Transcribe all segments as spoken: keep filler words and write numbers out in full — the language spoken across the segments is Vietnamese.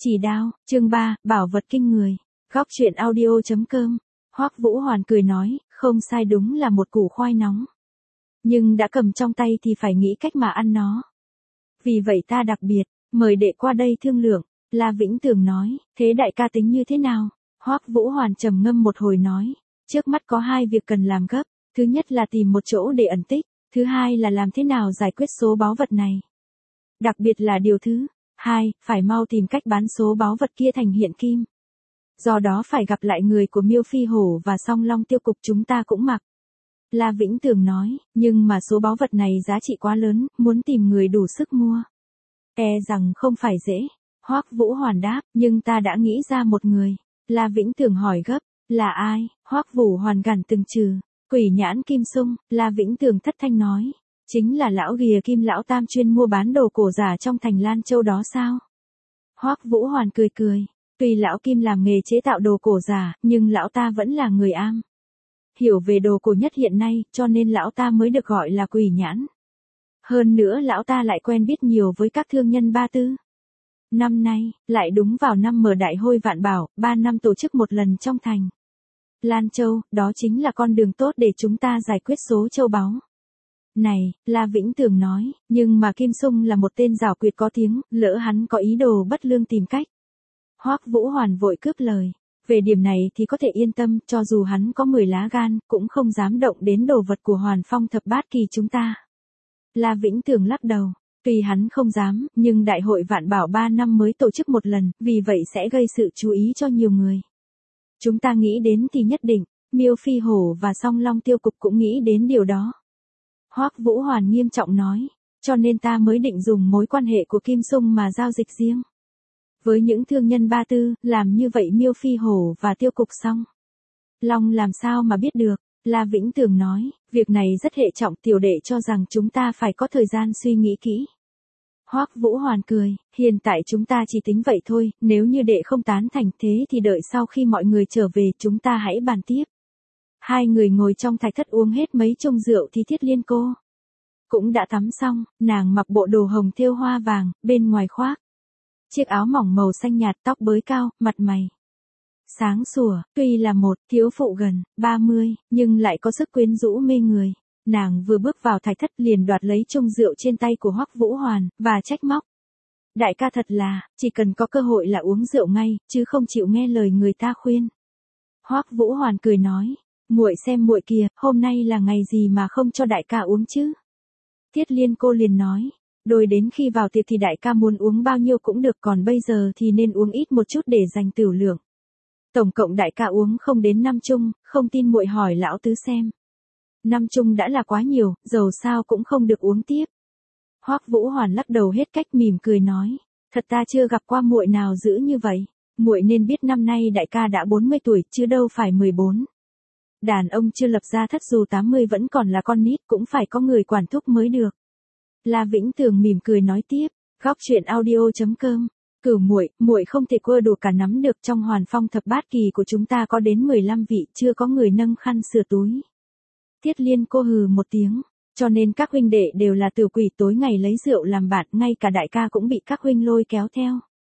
Chỉ đao, chương ba, bảo vật kinh người. Góc truyện audio.com. Hoắc Vũ Hoàn cười nói, không sai, đúng là một củ khoai nóng. Nhưng đã cầm trong tay thì phải nghĩ cách mà ăn nó. Vì vậy ta đặc biệt, mời đệ qua đây thương lượng. La Vĩnh Tường nói, thế đại ca tính như thế nào? Hoắc Vũ Hoàn trầm ngâm một hồi nói, trước mắt có hai việc cần làm gấp. Thứ nhất là tìm một chỗ để ẩn tích. Thứ hai là làm thế nào giải quyết số báu vật này. Đặc biệt là điều thứ hai, phải mau tìm cách bán số báu vật kia thành hiện kim. Do đó phải gặp lại người của Miêu Phi Hổ và Song Long Tiêu Cục chúng ta cũng mặc. La Vĩnh Tường nói, nhưng mà số báu vật này giá trị quá lớn, muốn tìm người đủ sức mua. E rằng không phải dễ. Hoắc Vũ Hoàn đáp, nhưng ta đã nghĩ ra một người. La Vĩnh Tường hỏi gấp, là ai? Hoắc Vũ Hoàn gằn từng trừ, Quỷ Nhãn Kim Sung. La Vĩnh Tường thất thanh nói, chính là lão ghìa Kim lão tam chuyên mua bán đồ cổ giả trong thành Lan Châu đó sao? Hoắc Vũ Hoàn cười cười, tuy lão Kim làm nghề chế tạo đồ cổ giả, nhưng lão ta vẫn là người am hiểu về đồ cổ nhất hiện nay, cho nên lão ta mới được gọi là Quỷ Nhãn. Hơn nữa lão ta lại quen biết nhiều với các thương nhân Ba Tư. Năm nay, lại đúng vào năm mở đại hôi vạn bảo, ba năm tổ chức một lần trong thành Lan Châu, đó chính là con đường tốt để chúng ta giải quyết số châu báu này. La Vĩnh Tường nói, nhưng mà Kim Sung là một tên giảo quyệt có tiếng, lỡ hắn có ý đồ bất lương tìm cách. Hoắc Vũ Hoàn vội cướp lời, về điểm này thì có thể yên tâm, cho dù hắn có mười lá gan, cũng không dám động đến đồ vật của Hoàn Phong thập bát kỳ chúng ta. La Vĩnh Tường lắc đầu, tuy hắn không dám, nhưng đại hội vạn bảo ba năm mới tổ chức một lần, vì vậy sẽ gây sự chú ý cho nhiều người. Chúng ta nghĩ đến thì nhất định, Miêu Phi Hổ và Song Long Tiêu Cục cũng nghĩ đến điều đó. Hoắc Vũ Hoàn nghiêm trọng nói, cho nên ta mới định dùng mối quan hệ của Kim Sung mà giao dịch riêng với những thương nhân Ba Tư, làm như vậy Miêu Phi Hổ và Tiêu Cục Song Long làm sao mà biết được. La Vĩnh Tường nói, việc này rất hệ trọng, tiểu đệ cho rằng chúng ta phải có thời gian suy nghĩ kỹ. Hoắc Vũ Hoàn cười, hiện tại chúng ta chỉ tính vậy thôi, nếu như đệ không tán thành thế thì đợi sau khi mọi người trở về chúng ta hãy bàn tiếp. Hai người ngồi trong thạch thất uống hết mấy chung rượu thì Thiết Liên cô cũng đã tắm xong, nàng mặc bộ đồ hồng thêu hoa vàng, bên ngoài khoác chiếc áo mỏng màu xanh nhạt, tóc bới cao, mặt mày sáng sủa, tuy là một thiếu phụ gần ba mươi, nhưng lại có sức quyến rũ mê người. Nàng vừa bước vào thạch thất liền đoạt lấy chung rượu trên tay của Hoắc Vũ Hoàn, và trách móc. Đại ca thật là, chỉ cần có cơ hội là uống rượu ngay, chứ không chịu nghe lời người ta khuyên. Hoắc Vũ Hoàn cười nói, muội xem muội kìa, hôm nay là ngày gì mà không cho đại ca uống chứ? Thiết Liên cô liền nói, đôi đến khi vào tiệc thì đại ca muốn uống bao nhiêu cũng được, còn bây giờ thì nên uống ít một chút để dành tửu lượng. Tổng cộng đại ca uống không đến năm chung, không tin muội hỏi lão tứ xem. Năm chung đã là quá nhiều, dầu sao cũng không được uống tiếp. Hoắc Vũ Hoàn lắc đầu hết cách, mỉm cười nói, thật ta chưa gặp qua muội nào dữ như vậy. Muội nên biết năm nay đại ca đã bốn mươi tuổi, chứ đâu phải mười bốn. Đàn ông chưa lập gia thất dù tám mươi vẫn còn là con nít, cũng phải có người quản thúc mới được. La Vĩnh Tường mỉm cười nói tiếp, góc truyện audio.com. Cửu muội, muội không thể quơ đùa cả nắm được, trong Hoàn Phong thập bát kỳ của chúng ta có đến mười lăm vị, chưa có người nâng khăn sửa túi. Thiết Liên cô hừ một tiếng, cho nên các huynh đệ đều là tiểu quỷ, tối ngày lấy rượu làm bạn, ngay cả đại ca cũng bị các huynh lôi kéo theo.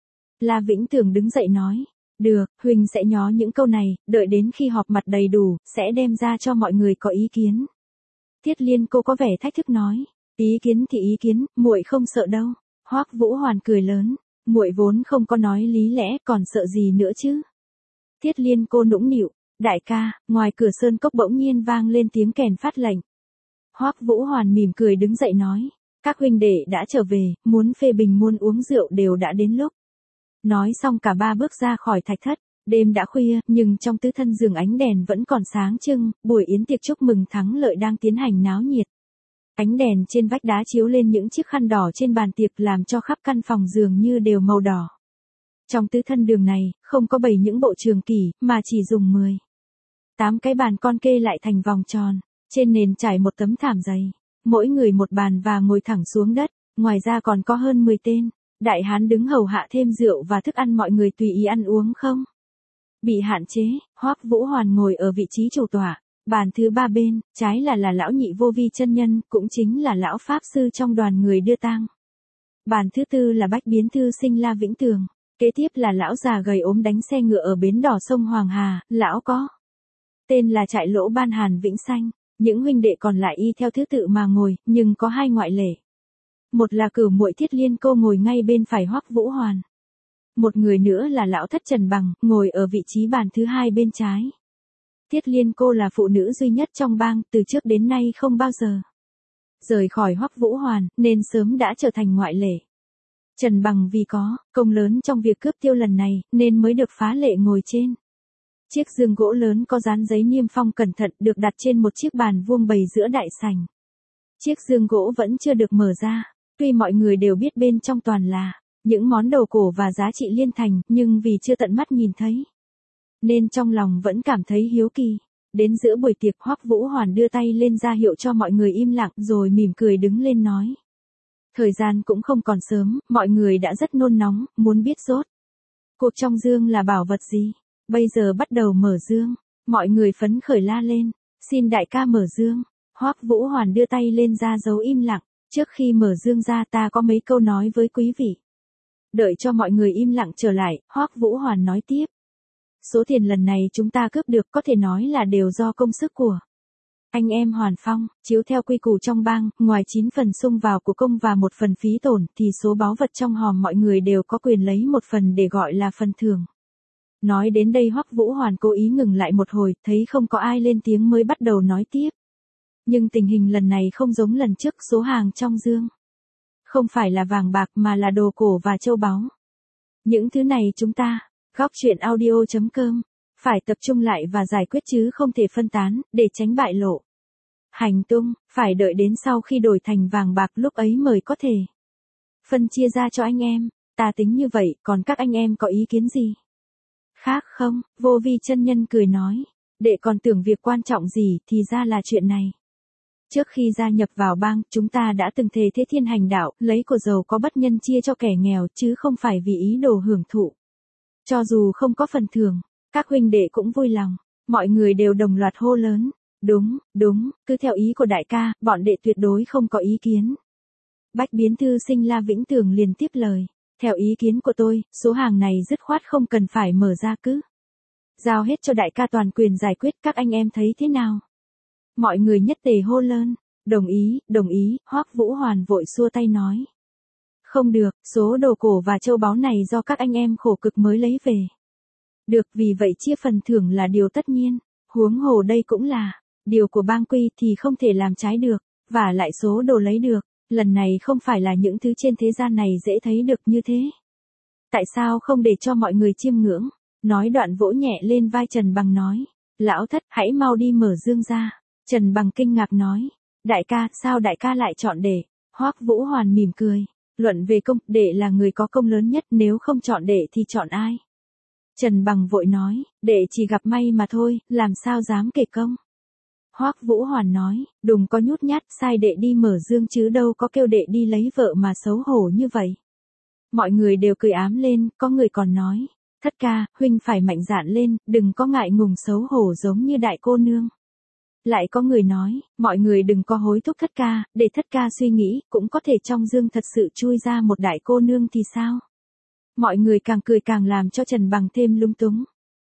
La Vĩnh Tường đứng dậy nói, được, huynh sẽ nhó những câu này, đợi đến khi họp mặt đầy đủ, sẽ đem ra cho mọi người có ý kiến. Thiết Liên cô có vẻ thách thức nói, ý kiến thì ý kiến, muội không sợ đâu. Hoắc Vũ Hoàn cười lớn, muội vốn không có nói lý lẽ, còn sợ gì nữa chứ? Thiết Liên cô nũng nịu, đại ca, ngoài cửa sơn cốc bỗng nhiên vang lên tiếng kèn phát lệnh. Hoắc Vũ Hoàn mỉm cười đứng dậy nói, các huynh đệ đã trở về, muốn phê bình muốn uống rượu đều đã đến lúc. Nói xong cả ba bước ra khỏi thạch thất. Đêm đã khuya, nhưng trong tứ thân giường ánh đèn vẫn còn sáng trưng, buổi yến tiệc chúc mừng thắng lợi đang tiến hành náo nhiệt. Ánh đèn trên vách đá chiếu lên những chiếc khăn đỏ trên bàn tiệc, làm cho khắp căn phòng dường như đều màu đỏ. Trong tứ thân đường này, không có bày những bộ trường kỷ, mà chỉ dùng mười tám cái bàn con kê lại thành vòng tròn, trên nền trải một tấm thảm dày, mỗi người một bàn và ngồi thẳng xuống đất, ngoài ra còn có hơn mười tên đại hán đứng hầu hạ thêm rượu và thức ăn, mọi người tùy ý ăn uống không bị hạn chế. Hoắc Vũ Hoàn ngồi ở vị trí chủ tọa, bàn thứ ba bên trái là là lão Nhị Vô Vi chân nhân, cũng chính là lão pháp sư trong đoàn người đưa tang. Bàn thứ tư là Bách Biến thư sinh La Vĩnh Tường. Kế tiếp là lão già gầy ốm đánh xe ngựa ở bến đỏ sông Hoàng Hà, lão có tên là Trại Lỗ Ban Hàn Vĩnh Xanh. Những huynh đệ còn lại y theo thứ tự mà ngồi, nhưng có hai ngoại lệ. Một là cửu muội Thiết Liên cô ngồi ngay bên phải Hoắc Vũ Hoàn. Một người nữa là lão thất Trần Bằng, ngồi ở vị trí bàn thứ hai bên trái. Thiết Liên cô là phụ nữ duy nhất trong bang, từ trước đến nay không bao giờ rời khỏi Hoắc Vũ Hoàn, nên sớm đã trở thành ngoại lệ. Trần Bằng vì có công lớn trong việc cướp tiêu lần này, nên mới được phá lệ ngồi trên chiếc giường gỗ lớn có dán giấy niêm phong cẩn thận được đặt trên một chiếc bàn vuông bày giữa đại sảnh. Chiếc giường gỗ vẫn chưa được mở ra, tuy mọi người đều biết bên trong toàn là những món đồ cổ và giá trị liên thành, nhưng vì chưa tận mắt nhìn thấy, nên trong lòng vẫn cảm thấy hiếu kỳ. Đến giữa buổi tiệc, Hoắc Vũ Hoàn đưa tay lên ra hiệu cho mọi người im lặng, rồi mỉm cười đứng lên nói. Thời gian cũng không còn sớm, mọi người đã rất nôn nóng, muốn biết rốt cuộc trong dương là bảo vật gì. Bây giờ bắt đầu mở dương. Mọi người phấn khởi la lên. Xin đại ca mở dương. Hoắc Vũ Hoàn đưa tay lên ra dấu im lặng. Trước khi mở dương ra, ta có mấy câu nói với quý vị. Đợi cho mọi người im lặng trở lại, Hoắc Vũ Hoàn nói tiếp. Số tiền lần này chúng ta cướp được có thể nói là đều do công sức của anh em Hoàn Phong. Chiếu theo quy củ trong bang, ngoài chín phần xung vào của công và một phần phí tổn, thì số báu vật trong hòm mọi người đều có quyền lấy một phần để gọi là phần thưởng. Nói đến đây Hoắc Vũ Hoàn cố ý ngừng lại một hồi, thấy không có ai lên tiếng mới bắt đầu nói tiếp. Nhưng tình hình lần này không giống lần trước, số hàng trong dương không phải là vàng bạc mà là đồ cổ và châu báu. Những thứ này chúng ta, góc truyện audio chấm com, phải tập trung lại và giải quyết chứ không thể phân tán, để tránh bại lộ hành tung, phải đợi đến sau khi đổi thành vàng bạc lúc ấy mới có thể phân chia ra cho anh em. Ta tính như vậy, còn các anh em có ý kiến gì khác không? Vô Vi chân nhân cười nói, đệ còn tưởng việc quan trọng gì, thì ra là chuyện này. Trước khi gia nhập vào bang, chúng ta đã từng thề thế thiên hành đạo, lấy của giàu có bất nhân chia cho kẻ nghèo, chứ không phải vì ý đồ hưởng thụ. Cho dù không có phần thưởng, các huynh đệ cũng vui lòng. Mọi người đều đồng loạt hô lớn. Đúng, đúng, cứ theo ý của đại ca, bọn đệ tuyệt đối không có ý kiến. Bách biến thư sinh La Vĩnh Tường liền tiếp lời. Theo ý kiến của tôi, số hàng này dứt khoát không cần phải mở ra, cứ giao hết cho đại ca toàn quyền giải quyết, các anh em thấy thế nào? Mọi người nhất tề hô lớn. Đồng ý, đồng ý. Hoắc Vũ Hoàn vội xua tay nói. Không được, số đồ cổ và châu báu này do các anh em khổ cực mới lấy về. Được, vì vậy chia phần thưởng là điều tất nhiên. Huống hồ đây cũng là điều của bang quy thì không thể làm trái được. Và lại số đồ lấy được, lần này không phải là những thứ trên thế gian này dễ thấy được như thế. Tại sao không để cho mọi người chiêm ngưỡng? Nói đoạn vỗ nhẹ lên vai Trần Bằng nói. Lão thất, hãy mau đi mở dương ra. Trần Bằng kinh ngạc nói. Đại ca, sao đại ca lại chọn đệ? Hoắc Vũ Hoàn mỉm cười. Luận về công, đệ là người có công lớn nhất, nếu không chọn đệ thì chọn ai? Trần Bằng vội nói, đệ chỉ gặp may mà thôi, làm sao dám kể công. Hoắc Vũ Hoàn nói, đừng có nhút nhát, sai đệ đi mở dương chứ đâu có kêu đệ đi lấy vợ mà xấu hổ như vậy. Mọi người đều cười ám lên, có người còn nói, thất ca, huynh phải mạnh dạn lên, đừng có ngại ngùng xấu hổ giống như đại cô nương. Lại có người nói, mọi người đừng có hối thúc thất ca, để thất ca suy nghĩ, cũng có thể trong dương thật sự chui ra một đại cô nương thì sao? Mọi người càng cười càng làm cho Trần Bằng thêm lung túng.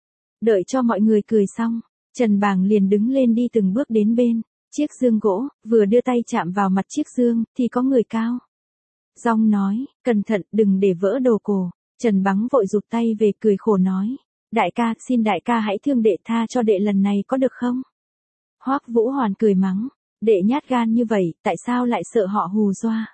Đợi cho mọi người cười xong, Trần Bằng liền đứng lên đi từng bước đến bên chiếc dương gỗ, vừa đưa tay chạm vào mặt chiếc dương, thì có người cao giọng nói, cẩn thận, đừng để vỡ đồ cổ. Trần Bằng vội rụt tay về cười khổ nói, đại ca, xin đại ca hãy thương đệ, tha cho đệ lần này có được không? Hoắc Vũ Hoàn cười mắng, đệ nhát gan như vậy, tại sao lại sợ họ hù dọa?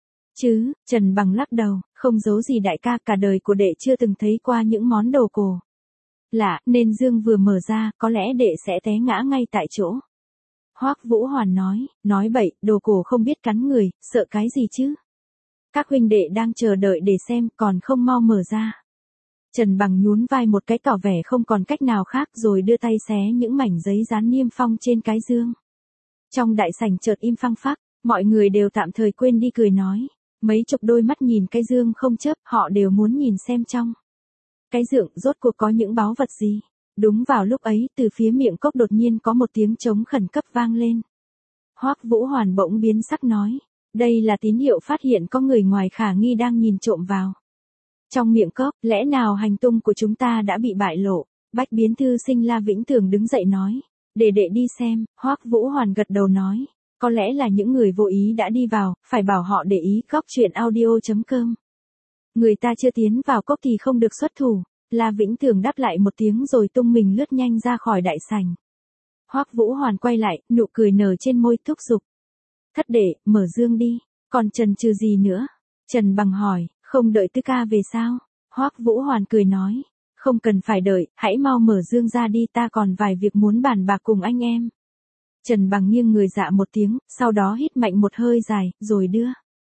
Chứ, Trần Bằng lắc đầu, không giấu gì đại ca, cả đời của đệ chưa từng thấy qua những món đồ cổ lạ, nên dương vừa mở ra, có lẽ đệ sẽ té ngã ngay tại chỗ. Hoắc Vũ Hoàn nói, nói bậy, đồ cổ không biết cắn người, sợ cái gì chứ? Các huynh đệ đang chờ đợi để xem, còn không mau mở ra. Trần Bằng nhún vai một cái tỏ vẻ không còn cách nào khác, rồi đưa tay xé những mảnh giấy dán niêm phong trên cái dương. Trong đại sảnh chợt im phăng phắc, mọi người đều tạm thời quên đi cười nói. Mấy chục đôi mắt nhìn cái dương không chớp, họ đều muốn nhìn xem trong cái dương rốt cuộc có những báu vật gì. Đúng vào lúc ấy, từ phía miệng cốc đột nhiên có một tiếng trống khẩn cấp vang lên. Hoắc Vũ Hoàn bỗng biến sắc nói, đây là tín hiệu phát hiện có người ngoài khả nghi đang nhìn trộm vào Trong miệng cốc, lẽ nào hành tung của chúng ta đã bị bại lộ? Bách biến thư sinh La Vĩnh Tường đứng dậy nói. Để đệ đi xem, Hoắc Vũ Hoàn gật đầu nói. Có lẽ là những người vô ý đã đi vào, phải bảo họ để ý. Góc truyện audio.com. Người ta chưa tiến vào cốc thì không được xuất thủ. La Vĩnh Tường đáp lại một tiếng rồi tung mình lướt nhanh ra khỏi đại sảnh. Hoắc Vũ Hoàn quay lại, nụ cười nở trên môi, thúc giục. Thất đệ, mở dương đi, còn chần chừ gì nữa? Trần Bằng hỏi, không đợi Tứ ca về sao? Hoắc Vũ Hoàn cười nói, không cần phải đợi, hãy mau mở dương ra đi, ta còn vài việc muốn bàn bạc cùng anh em. Trần Bằng nghiêng người dạ một tiếng, sau đó hít mạnh một hơi dài, rồi đưa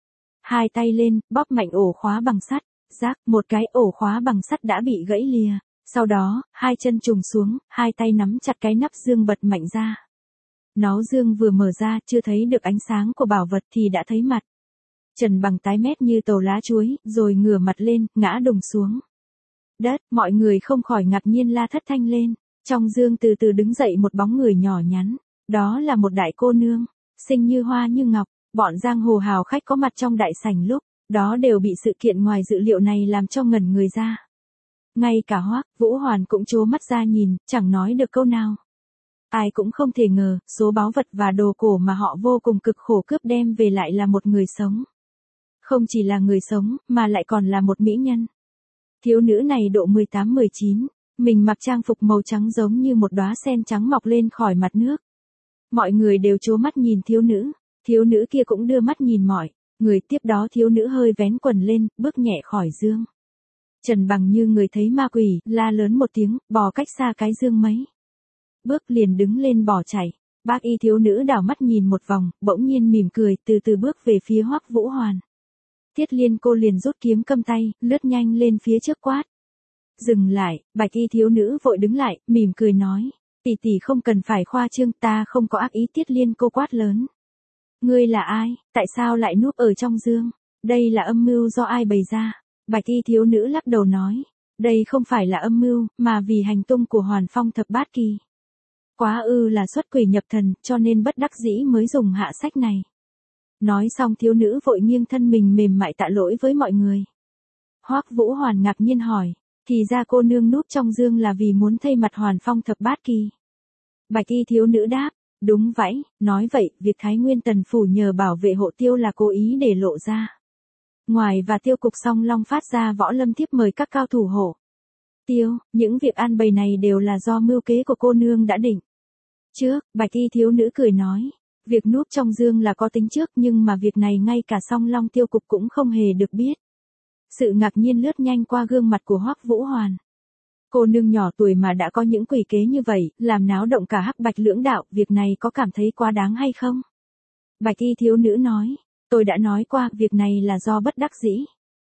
hai tay lên, bóp mạnh ổ khóa bằng sắt. Rác, một cái ổ khóa bằng sắt đã bị gãy lìa. Sau đó, hai chân trùng xuống, hai tay nắm chặt cái nắp dương bật mạnh ra. Nó dương vừa mở ra, chưa thấy được ánh sáng của bảo vật thì đã thấy mặt. Trần Bằng tái mét như tàu lá chuối, rồi ngửa mặt lên, ngã đùng xuống đất. Mọi người không khỏi ngạc nhiên la thất thanh lên. Trong dương từ từ đứng dậy một bóng người nhỏ nhắn. Đó là một đại cô nương, xinh như hoa như ngọc. Bọn giang hồ hào khách có mặt trong đại sảnh lúc đó đều bị sự kiện ngoài dự liệu này làm cho ngẩn người ra. Ngay cả Hoắc Vũ Hoàn cũng trố mắt ra nhìn, chẳng nói được câu nào. Ai cũng không thể ngờ, số báu vật và đồ cổ mà họ vô cùng cực khổ cướp đem về lại là một người sống. Không chỉ là người sống, mà lại còn là một mỹ nhân. Thiếu nữ này độ mười tám mười chín, mình mặc trang phục màu trắng giống như một đóa sen trắng mọc lên khỏi mặt nước. Mọi người đều trố mắt nhìn thiếu nữ, thiếu nữ kia cũng đưa mắt nhìn mọi người. Tiếp đó thiếu nữ hơi vén quần lên, bước nhẹ khỏi dương. Trần Bằng như người thấy ma quỷ, la lớn một tiếng, bò cách xa cái dương mấy bước liền đứng lên bỏ chạy. Bác y thiếu nữ đảo mắt nhìn một vòng, bỗng nhiên mỉm cười, từ từ bước về phía Hoắc Vũ Hoàn. Thiết Liên cô liền rút kiếm câm tay, lướt nhanh lên phía trước quát. Dừng lại, bạch y thiếu nữ vội đứng lại, mỉm cười nói. Tỷ tỷ không cần phải khoa trương, ta không có ác ý. Thiết Liên cô quát lớn. Ngươi là ai, tại sao lại núp ở trong dương? Đây là âm mưu do ai bày ra? Bạch y thiếu nữ lắc đầu nói. Đây không phải là âm mưu, mà vì hành tung của Hoàn Phong thập bát kỳ. Quá ư là xuất quỷ nhập thần, cho nên bất đắc dĩ mới dùng hạ sách này. Nói xong thiếu nữ vội nghiêng thân mình mềm mại tạ lỗi với mọi người. Hoắc Vũ Hoàn ngạc nhiên hỏi. Thì ra cô nương núp trong dương là vì muốn thay mặt Hoàn Phong thập bát kỳ. Bạch y thiếu nữ đáp. Đúng vậy, nói vậy, việc Thái Nguyên Tần Phủ nhờ bảo vệ hộ Tiêu là cố ý để lộ ra. Ngoài và Tiêu cục Song Long phát ra võ lâm thiếp mời các cao thủ hộ Tiêu, những việc an bày này đều là do mưu kế của cô nương đã định trước. Bạch y thiếu nữ cười nói, việc núp trong dương là có tính trước, nhưng mà việc này ngay cả Song Long Tiêu cục cũng không hề được biết. Sự ngạc nhiên lướt nhanh qua gương mặt của Hoắc Vũ Hoàn. Cô nương nhỏ tuổi mà đã có những quỷ kế như vậy, làm náo động cả Hắc Bạch lưỡng đạo, việc này có cảm thấy quá đáng hay không? Bạch y thiếu nữ nói, tôi đã nói qua, việc này là do bất đắc dĩ.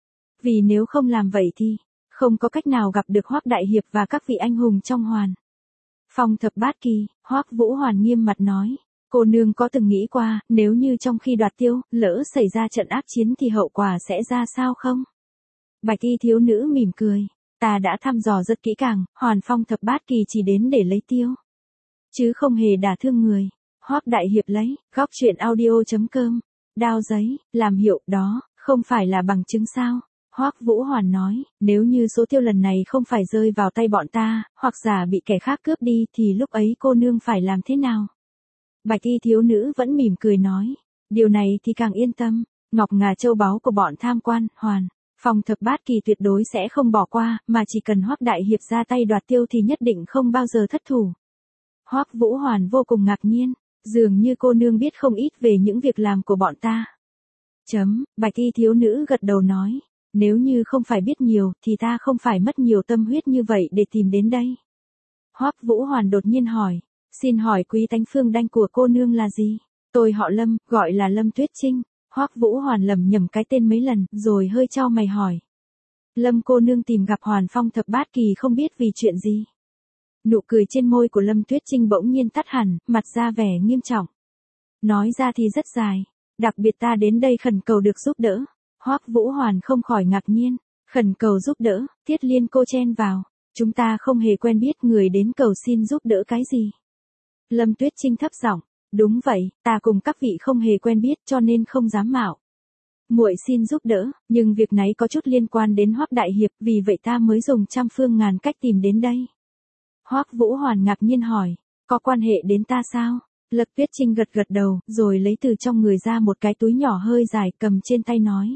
Vì nếu không làm vậy thì, không có cách nào gặp được Hoắc đại hiệp và các vị anh hùng trong Hoàn Phong thập bát kỳ. Hoắc Vũ Hoàn nghiêm mặt nói, cô nương có từng nghĩ qua, nếu như trong khi đoạt Tiêu, lỡ xảy ra trận ác chiến thì hậu quả sẽ ra sao không? Bạch y thiếu nữ mỉm cười. Ta đã thăm dò rất kỹ càng, Hoàn Phong thập bát kỳ chỉ đến để lấy Tiêu, chứ không hề đả thương người. Hoắc đại hiệp lấy, góc truyện audio.com, đao giấy, làm hiệu, đó, không phải là bằng chứng sao? Hoắc Vũ Hoàn nói, nếu như số Tiêu lần này không phải rơi vào tay bọn ta, hoặc giả bị kẻ khác cướp đi thì lúc ấy cô nương phải làm thế nào? Bạch y thiếu nữ vẫn mỉm cười nói, điều này thì càng yên tâm, ngọc ngà châu báu của bọn tham quan, Hoàn Phong thập bát kỳ tuyệt đối sẽ không bỏ qua, mà chỉ cần Hoắc đại hiệp ra tay đoạt Tiêu thì nhất định không bao giờ thất thủ. Hoắc Vũ Hoàn vô cùng ngạc nhiên, dường như cô nương biết không ít về những việc làm của bọn ta. Chấm, bạch y thiếu nữ gật đầu nói, nếu như không phải biết nhiều thì ta không phải mất nhiều tâm huyết như vậy để tìm đến đây. Hoắc Vũ Hoàn đột nhiên hỏi, xin hỏi quý tánh phương đanh của cô nương là gì? Tôi họ Lâm, gọi là Lâm Tuyết Trinh. Hoắc Vũ Hoàn lẩm nhẩm cái tên mấy lần, rồi hơi chau mày hỏi. Lâm cô nương tìm gặp Hoàn Phong thập bát kỳ không biết vì chuyện gì? Nụ cười trên môi của Lâm Tuyết Trinh bỗng nhiên tắt hẳn, mặt ra vẻ nghiêm trọng. Nói ra thì rất dài, đặc biệt ta đến đây khẩn cầu được giúp đỡ. Hoắc Vũ Hoàn không khỏi ngạc nhiên, khẩn cầu giúp đỡ, Thiết Liên cô chen vào. Chúng ta không hề quen biết, người đến cầu xin giúp đỡ cái gì? Lâm Tuyết Trinh thấp giọng. Đúng vậy, ta cùng các vị không hề quen biết cho nên không dám mạo muội xin giúp đỡ, nhưng việc này có chút liên quan đến Hoắc đại hiệp, vì vậy ta mới dùng trăm phương ngàn cách tìm đến đây. Hoắc Vũ Hoàn ngạc nhiên hỏi, có quan hệ đến ta sao? Lâm Tuyết Trinh gật gật đầu, rồi lấy từ trong người ra một cái túi nhỏ hơi dài cầm trên tay nói.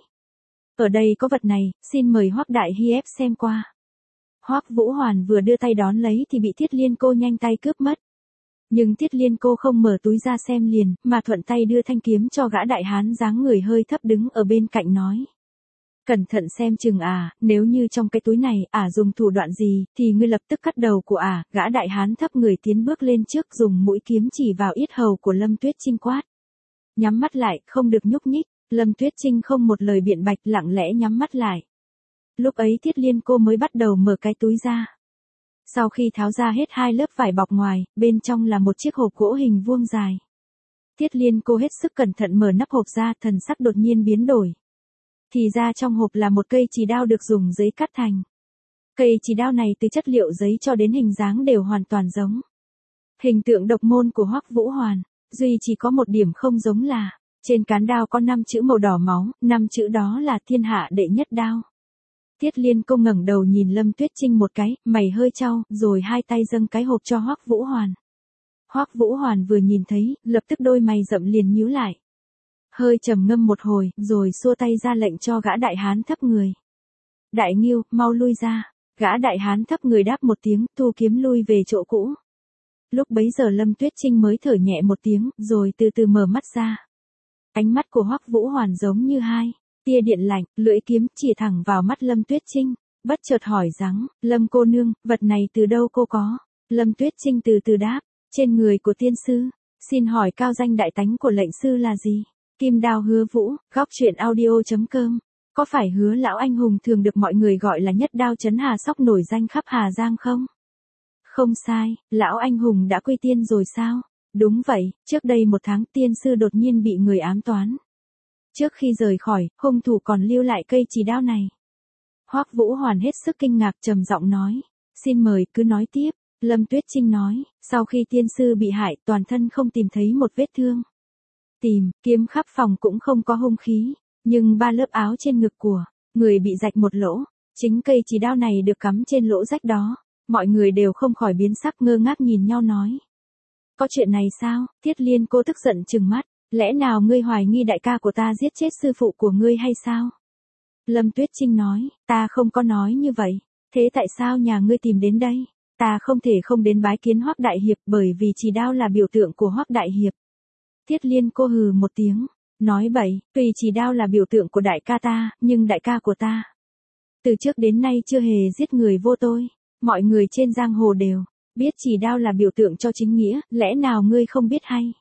Ở đây có vật này, xin mời Hoắc đại hiệp xem qua. Hoắc Vũ Hoàn vừa đưa tay đón lấy thì bị Thiết Liên cô nhanh tay cướp mất. Nhưng Thiết Liên cô không mở túi ra xem liền, mà thuận tay đưa thanh kiếm cho gã đại hán dáng người hơi thấp đứng ở bên cạnh nói. Cẩn thận xem chừng à, nếu như trong cái túi này ả à dùng thủ đoạn gì, thì ngươi lập tức cắt đầu của ả. À. Gã đại hán thấp người tiến bước lên trước dùng mũi kiếm chỉ vào yết hầu của Lâm Tuyết Trinh quát. Nhắm mắt lại, không được nhúc nhích. Lâm Tuyết Trinh không một lời biện bạch, lặng lẽ nhắm mắt lại. Lúc ấy Thiết Liên cô mới bắt đầu mở cái túi ra. Sau khi tháo ra hết hai lớp vải bọc ngoài, bên trong là một chiếc hộp gỗ hình vuông dài. Thiết Liên cô hết sức cẩn thận mở nắp hộp ra, thần sắc đột nhiên biến đổi. Thì ra trong hộp là một cây chì đao được dùng giấy cắt thành. Cây chì đao này từ chất liệu giấy cho đến hình dáng đều hoàn toàn giống. Hình tượng độc môn của Hoắc Vũ Hoàn, duy chỉ có một điểm không giống là, trên cán đao có năm chữ màu đỏ máu, năm chữ đó là thiên hạ đệ nhất đao. Thiết Liên cô ngẩng đầu nhìn Lâm Tuyết Trinh một cái, mày hơi chau, rồi hai tay dâng cái hộp cho Hoắc Vũ Hoàn. Hoắc Vũ Hoàn vừa nhìn thấy, lập tức đôi mày rậm liền nhíu lại. Hơi trầm ngâm một hồi, rồi xua tay ra lệnh cho gã đại hán thấp người. Đại Nghiêu, mau lui ra. Gã đại hán thấp người đáp một tiếng, thu kiếm lui về chỗ cũ. Lúc bấy giờ Lâm Tuyết Trinh mới thở nhẹ một tiếng, rồi từ từ mở mắt ra. Ánh mắt của Hoắc Vũ Hoàn giống như hai tia điện lạnh, lưỡi kiếm chỉ thẳng vào mắt Lâm Tuyết Trinh, bất chợt hỏi rằng, Lâm cô nương, vật này từ đâu cô có? Lâm Tuyết Trinh từ từ đáp, trên người của tiên sư. Xin hỏi cao danh đại tánh của lệnh sư là gì? Kim Đao Hứa Vũ, góc truyện audio chấm com. Có phải Hứa lão anh hùng thường được mọi người gọi là nhất đao chấn Hà Sóc nổi danh khắp Hà Giang không? Không sai, lão anh hùng đã quy tiên rồi sao? Đúng vậy, trước đây một tháng tiên sư đột nhiên bị người ám toán. Trước khi rời khỏi, hung thủ còn lưu lại cây chì đao này. Hoắc Vũ Hoàn hết sức kinh ngạc trầm giọng nói. Xin mời cứ nói tiếp. Lâm Tuyết Trinh nói, sau khi tiên sư bị hại toàn thân không tìm thấy một vết thương. Tìm, kiếm khắp phòng cũng không có hung khí, nhưng ba lớp áo trên ngực của người bị rạch một lỗ, chính cây chì đao này được cắm trên lỗ rách đó. Mọi người đều không khỏi biến sắc ngơ ngác nhìn nhau nói. Có chuyện này sao? Thiết Liên cô tức giận trừng mắt, lẽ nào ngươi hoài nghi đại ca của ta giết chết sư phụ của ngươi hay sao? Lâm Tuyết Trinh nói, ta không có nói như vậy, thế tại sao nhà ngươi tìm đến đây? Ta không thể không đến bái kiến Hoắc đại hiệp bởi vì chì đao là biểu tượng của Hoắc đại hiệp. Thiết Liên cô hừ một tiếng, nói bậy, tuy chì đao là biểu tượng của đại ca ta, nhưng đại ca của ta từ trước đến nay chưa hề giết người vô tội. Mọi người trên giang hồ đều biết chì đao là biểu tượng cho chính nghĩa, lẽ nào ngươi không biết hay?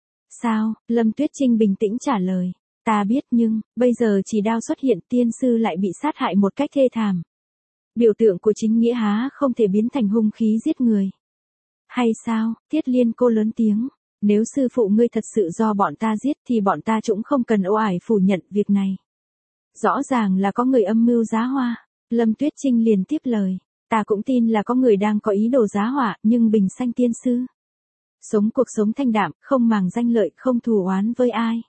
Sao? Lâm Tuyết Trinh bình tĩnh trả lời, ta biết nhưng, bây giờ chì đao xuất hiện tiên sư lại bị sát hại một cách thê thảm. Biểu tượng của chính nghĩa há không thể biến thành hung khí giết người. Hay sao? Thiết Liên cô lớn tiếng, nếu sư phụ ngươi thật sự do bọn ta giết thì bọn ta cũng không cần ô ải phủ nhận việc này. Rõ ràng là có người âm mưu giá hoa. Lâm Tuyết Trinh liền tiếp lời. Ta cũng tin là có người đang có ý đồ giá họa, nhưng bình sanh tiên sư. Sống cuộc sống thanh đạm, không màng danh lợi, không thù oán với ai.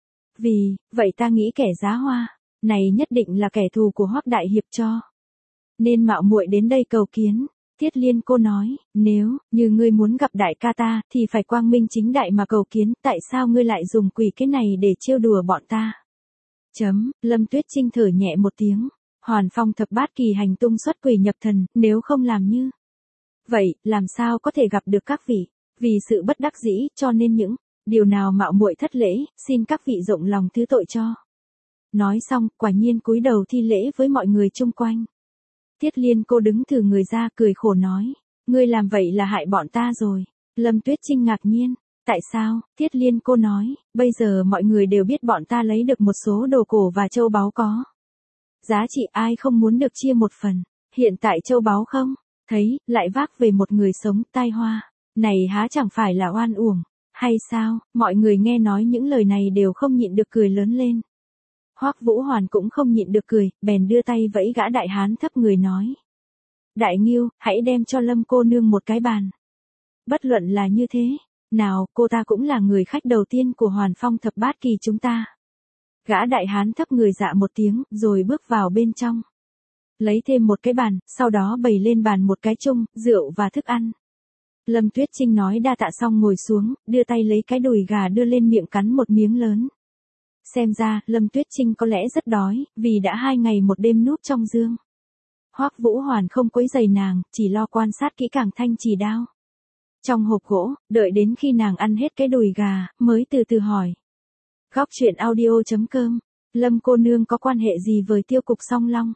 Vì, vậy ta nghĩ kẻ giá hoa này nhất định là kẻ thù của Hoắc đại hiệp cho. Nên mạo muội đến đây cầu kiến. Thiết Liên cô nói, nếu như ngươi muốn gặp đại ca ta, thì phải quang minh chính đại mà cầu kiến, tại sao ngươi lại dùng quỷ cái này để trêu đùa bọn ta? Chấm, Lâm Tuyết Trinh thở nhẹ một tiếng. Hoàn Phong thập bát kỳ hành tung xuất quỷ nhập thần, nếu không làm như vậy, làm sao có thể gặp được các vị? Vì sự bất đắc dĩ, cho nên những điều nào mạo muội thất lễ, xin các vị rộng lòng thứ tội cho. Nói xong, quả nhiên cúi đầu thi lễ với mọi người chung quanh. Thiết Liên cô đứng thử người ra cười khổ nói, ngươi làm vậy là hại bọn ta rồi. Lâm Tuyết Trinh ngạc nhiên, tại sao? Thiết Liên cô nói, bây giờ mọi người đều biết bọn ta lấy được một số đồ cổ và châu báu có giá trị, ai không muốn được chia một phần. Hiện tại châu báu không thấy, lại vác về một người sống, tai hoa này há chẳng phải là oan uổng hay sao? Mọi người nghe nói những lời này đều không nhịn được cười lớn lên. Hoắc Vũ Hoàn cũng không nhịn được cười, bèn đưa tay vẫy gã đại hán thấp người nói. Đại Nghiêu, hãy đem cho Lâm cô nương một cái bàn. Bất luận là như thế nào, cô ta cũng là người khách đầu tiên của Hoàn Phong thập bát kỳ chúng ta. Gã đại hán thấp người dạ một tiếng, rồi bước vào bên trong. Lấy thêm một cái bàn, sau đó bày lên bàn một cái chung, rượu và thức ăn. Lâm Tuyết Trinh nói đa tạ xong ngồi xuống, đưa tay lấy cái đùi gà đưa lên miệng cắn một miếng lớn. Xem ra, Lâm Tuyết Trinh có lẽ rất đói, vì đã hai ngày một đêm núp trong giường. Hoắc Vũ Hoàn không quấy rầy nàng, chỉ lo quan sát kỹ càng thanh chỉ đao. Trong hộp gỗ, đợi đến khi nàng ăn hết cái đùi gà, mới từ từ hỏi. Góc truyện audio chấm com, Lâm cô nương có quan hệ gì với tiêu cục Song Long?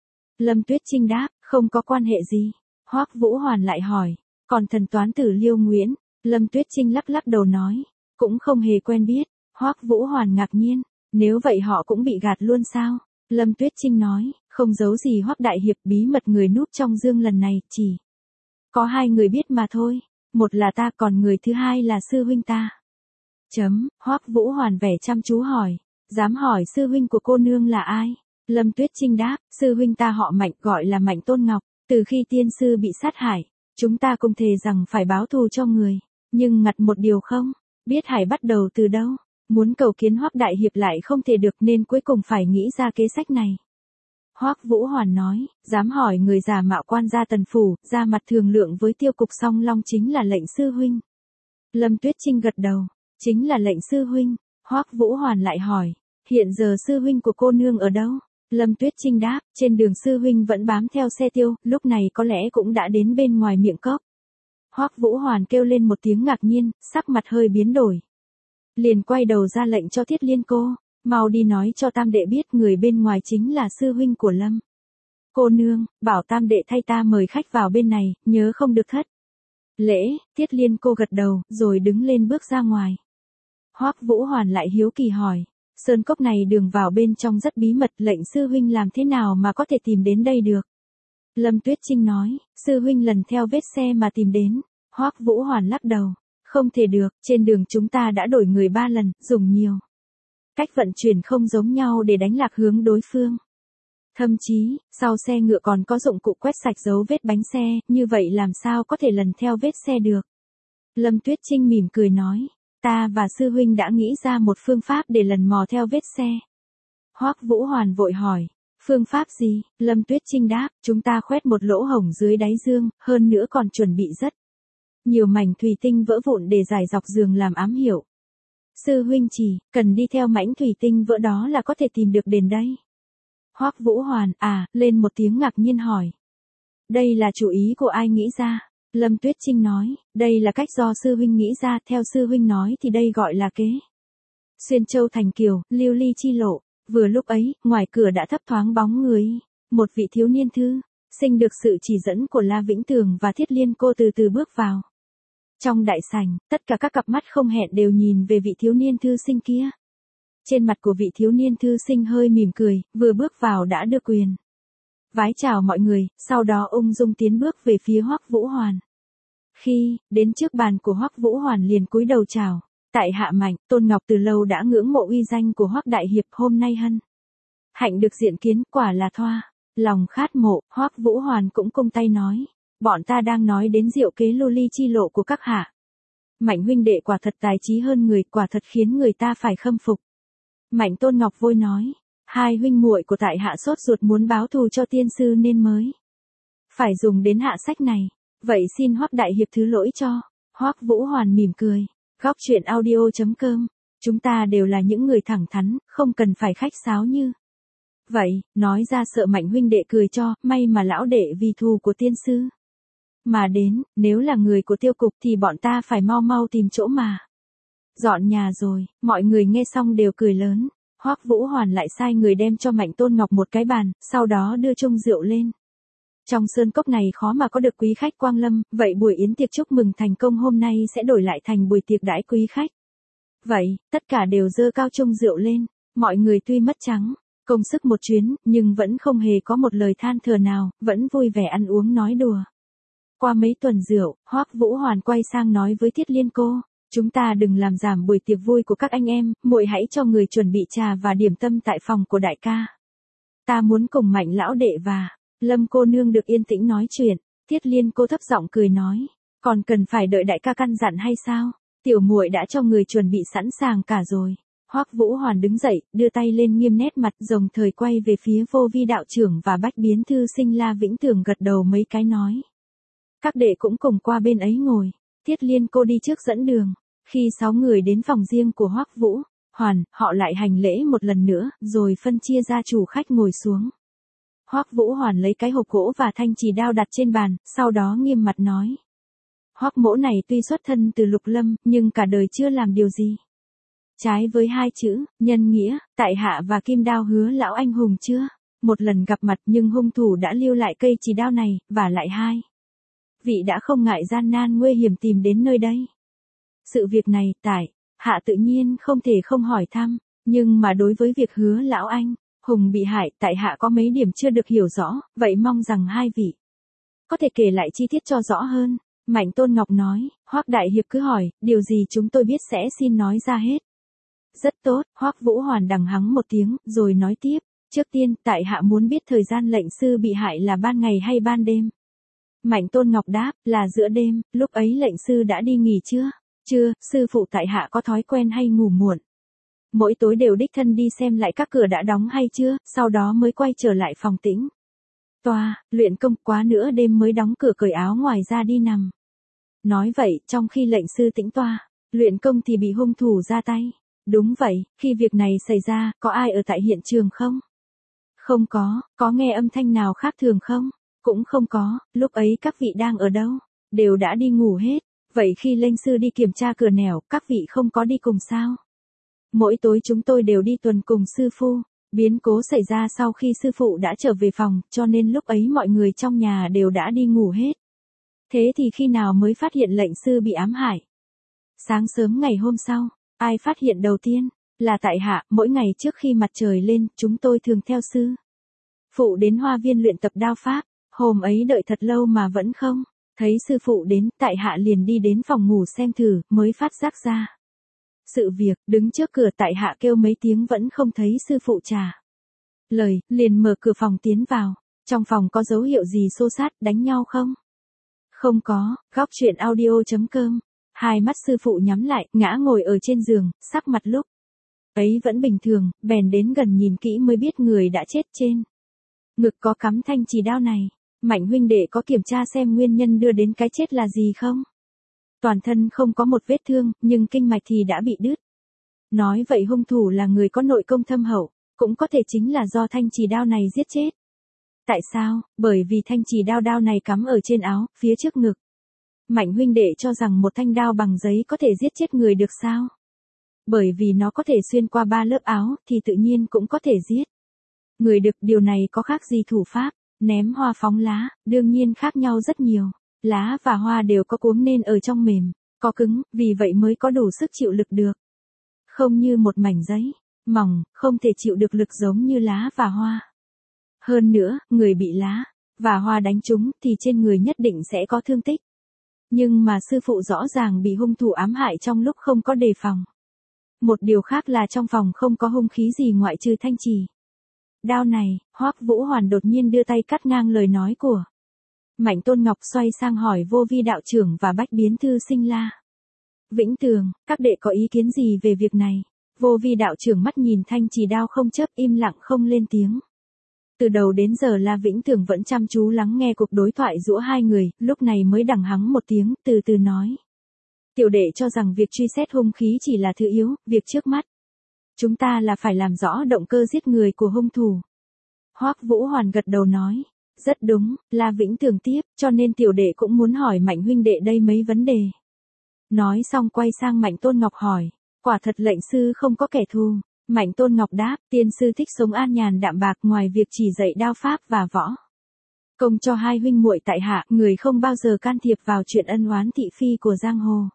Lâm Tuyết Trinh đáp, không có quan hệ gì. Hoắc Vũ Hoàn lại hỏi, còn thần toán tử Liêu Nguyễn? Lâm Tuyết Trinh lắc lắc đầu nói, cũng không hề quen biết. Hoắc Vũ Hoàn ngạc nhiên, nếu vậy họ cũng bị gạt luôn sao? Lâm Tuyết Trinh nói, không giấu gì Hoắc đại hiệp, bí mật người núp trong giường lần này chỉ có hai người biết mà thôi, một là ta, còn người thứ hai là sư huynh ta. Chấm, Hoắc Vũ Hoàn vẻ chăm chú hỏi, dám hỏi sư huynh của cô nương là ai? Lâm Tuyết Trinh đáp, sư huynh ta họ Mạnh, gọi là Mạnh Tôn Ngọc, từ khi tiên sư bị sát hại, chúng ta cùng thề rằng phải báo thù cho người, nhưng ngặt một điều không, biết hãy bắt đầu từ đâu, muốn cầu kiến Hoắc đại hiệp lại không thể được nên cuối cùng phải nghĩ ra kế sách này. Hoắc Vũ Hoàn nói, dám hỏi người giả mạo quan gia Tần phủ, ra mặt thường lượng với tiêu cục Song Long chính là lệnh sư huynh. Lâm Tuyết Trinh gật đầu, chính là lệnh sư huynh. Hoắc Vũ Hoàn lại hỏi, hiện giờ sư huynh của cô nương ở đâu? Lâm Tuyết Trinh đáp, trên đường sư huynh vẫn bám theo xe tiêu, lúc này có lẽ cũng đã đến bên ngoài miệng cốc. Hoắc Vũ Hoàn kêu lên một tiếng ngạc nhiên, sắc mặt hơi biến đổi. Liền quay đầu ra lệnh cho Thiết Liên cô, mau đi nói cho tam đệ biết người bên ngoài chính là sư huynh của Lâm cô nương, bảo tam đệ thay ta mời khách vào bên này, nhớ không được thất lễ. Thiết Liên cô gật đầu, rồi đứng lên bước ra ngoài. Hoắc Vũ Hoàn lại hiếu kỳ hỏi, sơn cốc này đường vào bên trong rất bí mật, lệnh sư huynh làm thế nào mà có thể tìm đến đây được? Lâm Tuyết Trinh nói, sư huynh lần theo vết xe mà tìm đến. Hoắc Vũ Hoàn lắc đầu, không thể được, trên đường chúng ta đã đổi người ba lần, dùng nhiều cách vận chuyển không giống nhau để đánh lạc hướng đối phương. Thậm chí, sau xe ngựa còn có dụng cụ quét sạch dấu vết bánh xe, như vậy làm sao có thể lần theo vết xe được? Lâm Tuyết Trinh mỉm cười nói, ta và sư huynh đã nghĩ ra một phương pháp để lần mò theo vết xe. Hoắc Vũ Hoàn vội hỏi, phương pháp gì? Lâm Tuyết Trinh đáp, chúng ta khoét một lỗ hổng dưới đáy giường, hơn nữa còn chuẩn bị rất nhiều mảnh thủy tinh vỡ vụn để rải dọc giường làm ám hiệu. Sư huynh chỉ cần đi theo mảnh thủy tinh vỡ đó là có thể tìm được đến đây. Hoắc Vũ Hoàn, à, lên một tiếng ngạc nhiên hỏi. Đây là chủ ý của ai nghĩ ra? Lâm Tuyết Trinh nói, đây là cách do sư huynh nghĩ ra, theo sư huynh nói thì đây gọi là kế Xuyên Châu thành kiều, lưu ly chi lộ. Vừa lúc ấy, ngoài cửa đã thấp thoáng bóng người, một vị thiếu niên thư sinh được sự chỉ dẫn của La Vĩnh Tường và Thiết Liên cô từ từ bước vào. Trong đại sảnh, tất cả các cặp mắt không hẹn đều nhìn về vị thiếu niên thư sinh kia. Trên mặt của vị thiếu niên thư sinh hơi mỉm cười, vừa bước vào đã đưa quyền vái chào mọi người, sau đó ung dung tiến bước về phía Hoắc Vũ Hoàn. Khi đến trước bàn của Hoắc Vũ Hoàn liền cúi đầu chào, tại hạ Mạnh, Tôn Ngọc từ lâu đã ngưỡng mộ uy danh của Hoắc đại hiệp, hôm nay hân hạnh được diện kiến, quả là thoa lòng khát mộ. Hoắc Vũ Hoàn cũng cung tay nói, bọn ta đang nói đến diệu kế lưu ly chi lộ của các hạ. Mạnh huynh đệ quả thật tài trí hơn người, quả thật khiến người ta phải khâm phục. Mạnh Tôn Ngọc vội nói, hai huynh muội của tại hạ sốt ruột muốn báo thù cho tiên sư nên mới phải dùng đến hạ sách này, vậy xin Hoắc đại hiệp thứ lỗi cho. Hoắc Vũ Hoàn mỉm cười, góc truyện audio chấm com, chúng ta đều là những người thẳng thắn, không cần phải khách sáo như vậy, nói ra sợ Mạnh huynh đệ cười cho, may mà lão đệ vì thù của tiên sư mà đến, nếu là người của tiêu cục thì bọn ta phải mau mau tìm chỗ mà dọn nhà rồi. Mọi người nghe xong đều cười lớn. Hoắc Vũ Hoàn lại sai người đem cho Mạnh Tôn Ngọc một cái bàn, sau đó đưa chung rượu lên. Trong sơn cốc này khó mà có được quý khách quang lâm, vậy buổi yến tiệc chúc mừng thành công hôm nay sẽ đổi lại thành buổi tiệc đãi quý khách. Vậy, tất cả đều dơ cao chung rượu lên, mọi người tuy mất trắng công sức một chuyến, nhưng vẫn không hề có một lời than thở nào, vẫn vui vẻ ăn uống nói đùa. Qua mấy tuần rượu, Hoắc Vũ Hoàn quay sang nói với Thiết Liên cô, chúng ta đừng làm giảm buổi tiệc vui của các anh em, muội hãy cho người chuẩn bị trà và điểm tâm tại phòng của đại ca. Ta muốn cùng Mạnh lão đệ và Lâm cô nương được yên tĩnh nói chuyện. Thiết Liên cô thấp giọng cười nói, còn cần phải đợi đại ca căn dặn hay sao? Tiểu muội đã cho người chuẩn bị sẵn sàng cả rồi. Hoắc Vũ Hoàn đứng dậy, đưa tay lên nghiêm nét mặt, đồng thời quay về phía Vô Vi đạo trưởng và Bách Biến thư sinh La Vĩnh Tường gật đầu mấy cái nói. Các đệ cũng cùng qua bên ấy ngồi, Tiết Liên cô đi trước dẫn đường. Khi sáu người đến phòng riêng của Hoắc Vũ Hoàn, họ lại hành lễ một lần nữa, rồi phân chia ra chủ khách ngồi xuống. Hoắc Vũ Hoàn lấy cái hộp gỗ và thanh chì đao đặt trên bàn, sau đó nghiêm mặt nói. Hoắc mỗ này tuy xuất thân từ Lục Lâm, nhưng cả đời chưa làm điều gì. Trái với hai chữ, nhân nghĩa, tại hạ và kim đao hứa lão anh hùng chưa một lần gặp mặt, nhưng hung thủ đã lưu lại cây chì đao này, và lại hai. Vị đã không ngại gian nan nguy hiểm tìm đến nơi đây. Sự việc này, tại hạ tự nhiên không thể không hỏi thăm, nhưng mà đối với việc hứa lão anh hùng bị hại, tại hạ có mấy điểm chưa được hiểu rõ, vậy mong rằng hai vị có thể kể lại chi tiết cho rõ hơn. Mạnh Tôn Ngọc nói, Hoắc đại hiệp cứ hỏi, điều gì chúng tôi biết sẽ xin nói ra hết. Rất tốt, Hoắc Vũ Hoàn đằng hắng một tiếng, rồi nói tiếp, trước tiên, tại hạ muốn biết thời gian lệnh sư bị hại là ban ngày hay ban đêm. Mạnh Tôn Ngọc đáp, là giữa đêm, lúc ấy lệnh sư đã đi nghỉ chưa? Chưa, sư phụ tại hạ có thói quen hay ngủ muộn. Mỗi tối đều đích thân đi xem lại các cửa đã đóng hay chưa, sau đó mới quay trở lại phòng tĩnh toa, luyện công, quá nữa đêm mới đóng cửa cởi áo ngoài ra đi nằm. Nói vậy, trong khi lệnh sư tĩnh toa, luyện công thì bị hung thủ ra tay. Đúng vậy, khi việc này xảy ra, có ai ở tại hiện trường không? Không có, có nghe âm thanh nào khác thường không? Cũng không có, lúc ấy các vị đang ở đâu? Đều đã đi ngủ hết. Vậy khi lệnh sư đi kiểm tra cửa nẻo, các vị không có đi cùng sao? Mỗi tối chúng tôi đều đi tuần cùng sư phụ. Biến cố xảy ra sau khi sư phụ đã trở về phòng, cho nên lúc ấy mọi người trong nhà đều đã đi ngủ hết. Thế thì khi nào mới phát hiện lệnh sư bị ám hại? Sáng sớm ngày hôm sau, ai phát hiện đầu tiên? Là tại hạ, mỗi ngày trước khi mặt trời lên, chúng tôi thường theo sư phụ đến hoa viên luyện tập đao pháp. Hôm ấy đợi thật lâu mà vẫn không thấy sư phụ đến, tại hạ liền đi đến phòng ngủ xem thử, mới phát giác ra sự việc. Đứng trước cửa tại hạ kêu mấy tiếng vẫn không thấy sư phụ trả lời, liền mở cửa phòng tiến vào. Trong phòng có dấu hiệu gì xô xát, đánh nhau không? Không có. Góc truyện audio chấm com. Hai mắt sư phụ nhắm lại, ngã ngồi ở trên giường, sắc mặt lúc ấy vẫn bình thường, bèn đến gần nhìn kỹ mới biết người đã chết trên ngực có cắm thanh chì đao này. Mạnh huynh đệ có kiểm tra xem nguyên nhân đưa đến cái chết là gì không? Toàn thân không có một vết thương, nhưng kinh mạch thì đã bị đứt. Nói vậy hung thủ là người có nội công thâm hậu, cũng có thể chính là do thanh chì đao này giết chết. Tại sao? Bởi vì thanh chì đao đao này cắm ở trên áo, phía trước ngực. Mạnh huynh đệ cho rằng một thanh đao bằng giấy có thể giết chết người được sao? Bởi vì nó có thể xuyên qua ba lớp áo, thì tự nhiên cũng có thể giết người được. Điều này có khác gì thủ pháp ném hoa phóng lá? Đương nhiên khác nhau rất nhiều. Lá và hoa đều có cuống nên ở trong mềm, có cứng, vì vậy mới có đủ sức chịu lực được. Không như một mảnh giấy mỏng, không thể chịu được lực giống như lá và hoa. Hơn nữa, người bị lá và hoa đánh trúng thì trên người nhất định sẽ có thương tích. Nhưng mà sư phụ rõ ràng bị hung thủ ám hại trong lúc không có đề phòng. Một điều khác là trong phòng không có hung khí gì ngoại trừ thanh chì đao này. Hoắc Vũ Hoàn đột nhiên đưa tay cắt ngang lời nói của Mạnh Tôn Ngọc, xoay sang hỏi Vô Vi đạo trưởng và Bách Biến thư sinh La Vĩnh Tường, các đệ có ý kiến gì về việc này? Vô Vi đạo trưởng mắt nhìn thanh chì đao không chớp, im lặng không lên tiếng. Từ đầu đến giờ La Vĩnh Tường vẫn chăm chú lắng nghe cuộc đối thoại giữa hai người, lúc này mới đằng hắng một tiếng, từ từ nói. Tiểu đệ cho rằng việc truy xét hung khí chỉ là thứ yếu, việc trước mắt chúng ta là phải làm rõ động cơ giết người của hung thủ. Hoắc Vũ Hoàn gật đầu nói. Rất đúng, La Vĩnh Tường tiếp, cho nên tiểu đệ cũng muốn hỏi Mạnh huynh đệ đây mấy vấn đề. Nói xong quay sang Mạnh Tôn Ngọc hỏi, quả thật lệnh sư không có kẻ thù? Mạnh Tôn Ngọc đáp, tiên sư thích sống an nhàn đạm bạc, ngoài việc chỉ dạy đao pháp và võ công cho hai huynh muội tại hạ, người không bao giờ can thiệp vào chuyện ân oán thị phi của giang hồ.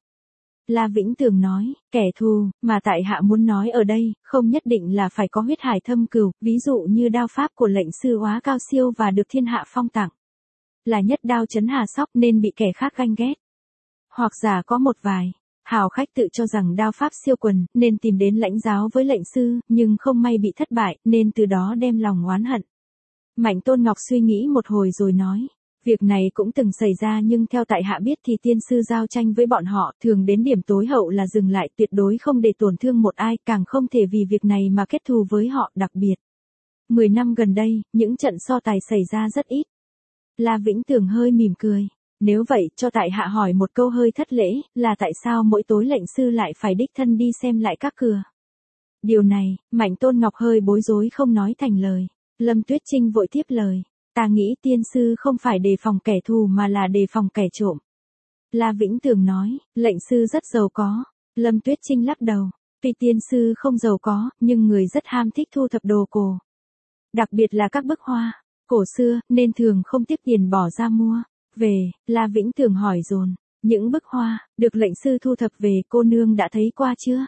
La Vĩnh Tường nói, kẻ thù, mà tại hạ muốn nói ở đây, không nhất định là phải có huyết hải thâm cừu, ví dụ như đao pháp của lệnh sư Oá cao siêu và được thiên hạ phong tặng là nhất đao chấn hà sóc nên bị kẻ khác ganh ghét. Hoặc giả có một vài hào khách tự cho rằng đao pháp siêu quần, nên tìm đến lãnh giáo với lệnh sư, nhưng không may bị thất bại, nên từ đó đem lòng oán hận. Mạnh Tôn Ngọc suy nghĩ một hồi rồi nói, Việc này cũng từng xảy ra nhưng theo tại hạ biết thì tiên sư giao tranh với bọn họ thường đến điểm tối hậu là dừng lại, tuyệt đối không để tổn thương một ai, càng không thể vì việc này mà kết thù với họ. Đặc biệt, mười năm gần đây, những trận so tài xảy ra rất ít. La Vĩnh Tường hơi mỉm cười. Nếu vậy, cho tại hạ hỏi một câu hơi thất lễ, là tại sao mỗi tối lệnh sư lại phải đích thân đi xem lại các cừa? Điều này, Mạnh Tôn Ngọc hơi bối rối không nói thành lời. Lâm Tuyết Trinh vội tiếp lời. Ta nghĩ tiên sư không phải đề phòng kẻ thù mà là đề phòng kẻ trộm. La Vĩnh Tường nói, lệnh sư rất giàu có. Lâm Tuyết Trinh lắc đầu. Tuy tiên sư không giàu có, nhưng người rất ham thích thu thập đồ cổ. Đặc biệt là các bức hoa cổ xưa, nên thường không tiếc tiền bỏ ra mua. Về, La Vĩnh Tường hỏi dồn, những bức hoa, được lệnh sư thu thập về cô nương đã thấy qua chưa?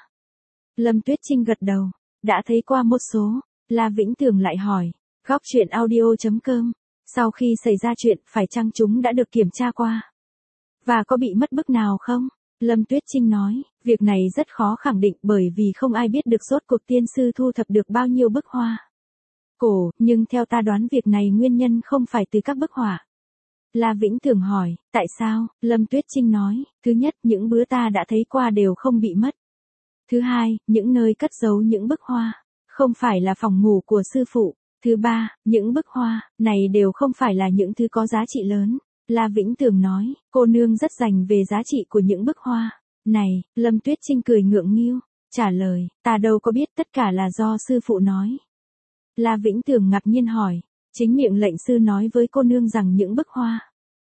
Lâm Tuyết Trinh gật đầu, đã thấy qua một số. La Vĩnh Tường lại hỏi, góc truyện audio.com, sau khi xảy ra chuyện, phải chăng chúng đã được kiểm tra qua? Và có bị mất bức nào không? Lâm Tuyết Trinh nói, việc này rất khó khẳng định bởi vì không ai biết được rốt cuộc tiên sư thu thập được bao nhiêu bức hoa cổ, nhưng theo ta đoán việc này nguyên nhân không phải từ các bức họa. La Vĩnh Tường hỏi, tại sao? Lâm Tuyết Trinh nói, thứ nhất, những bữa ta đã thấy qua đều không bị mất. Thứ hai, những nơi cất giấu những bức hoa, không phải là phòng ngủ của sư phụ. Thứ ba, những bức hoa này đều không phải là những thứ có giá trị lớn. La Vĩnh Tường nói, cô nương rất dành về giá trị của những bức hoa này. Lâm Tuyết Trinh cười ngượng nghịu, trả lời, ta đâu có biết, tất cả là do sư phụ nói. La Vĩnh Tường ngạc nhiên hỏi, chính miệng lệnh sư nói với cô nương rằng những bức hoa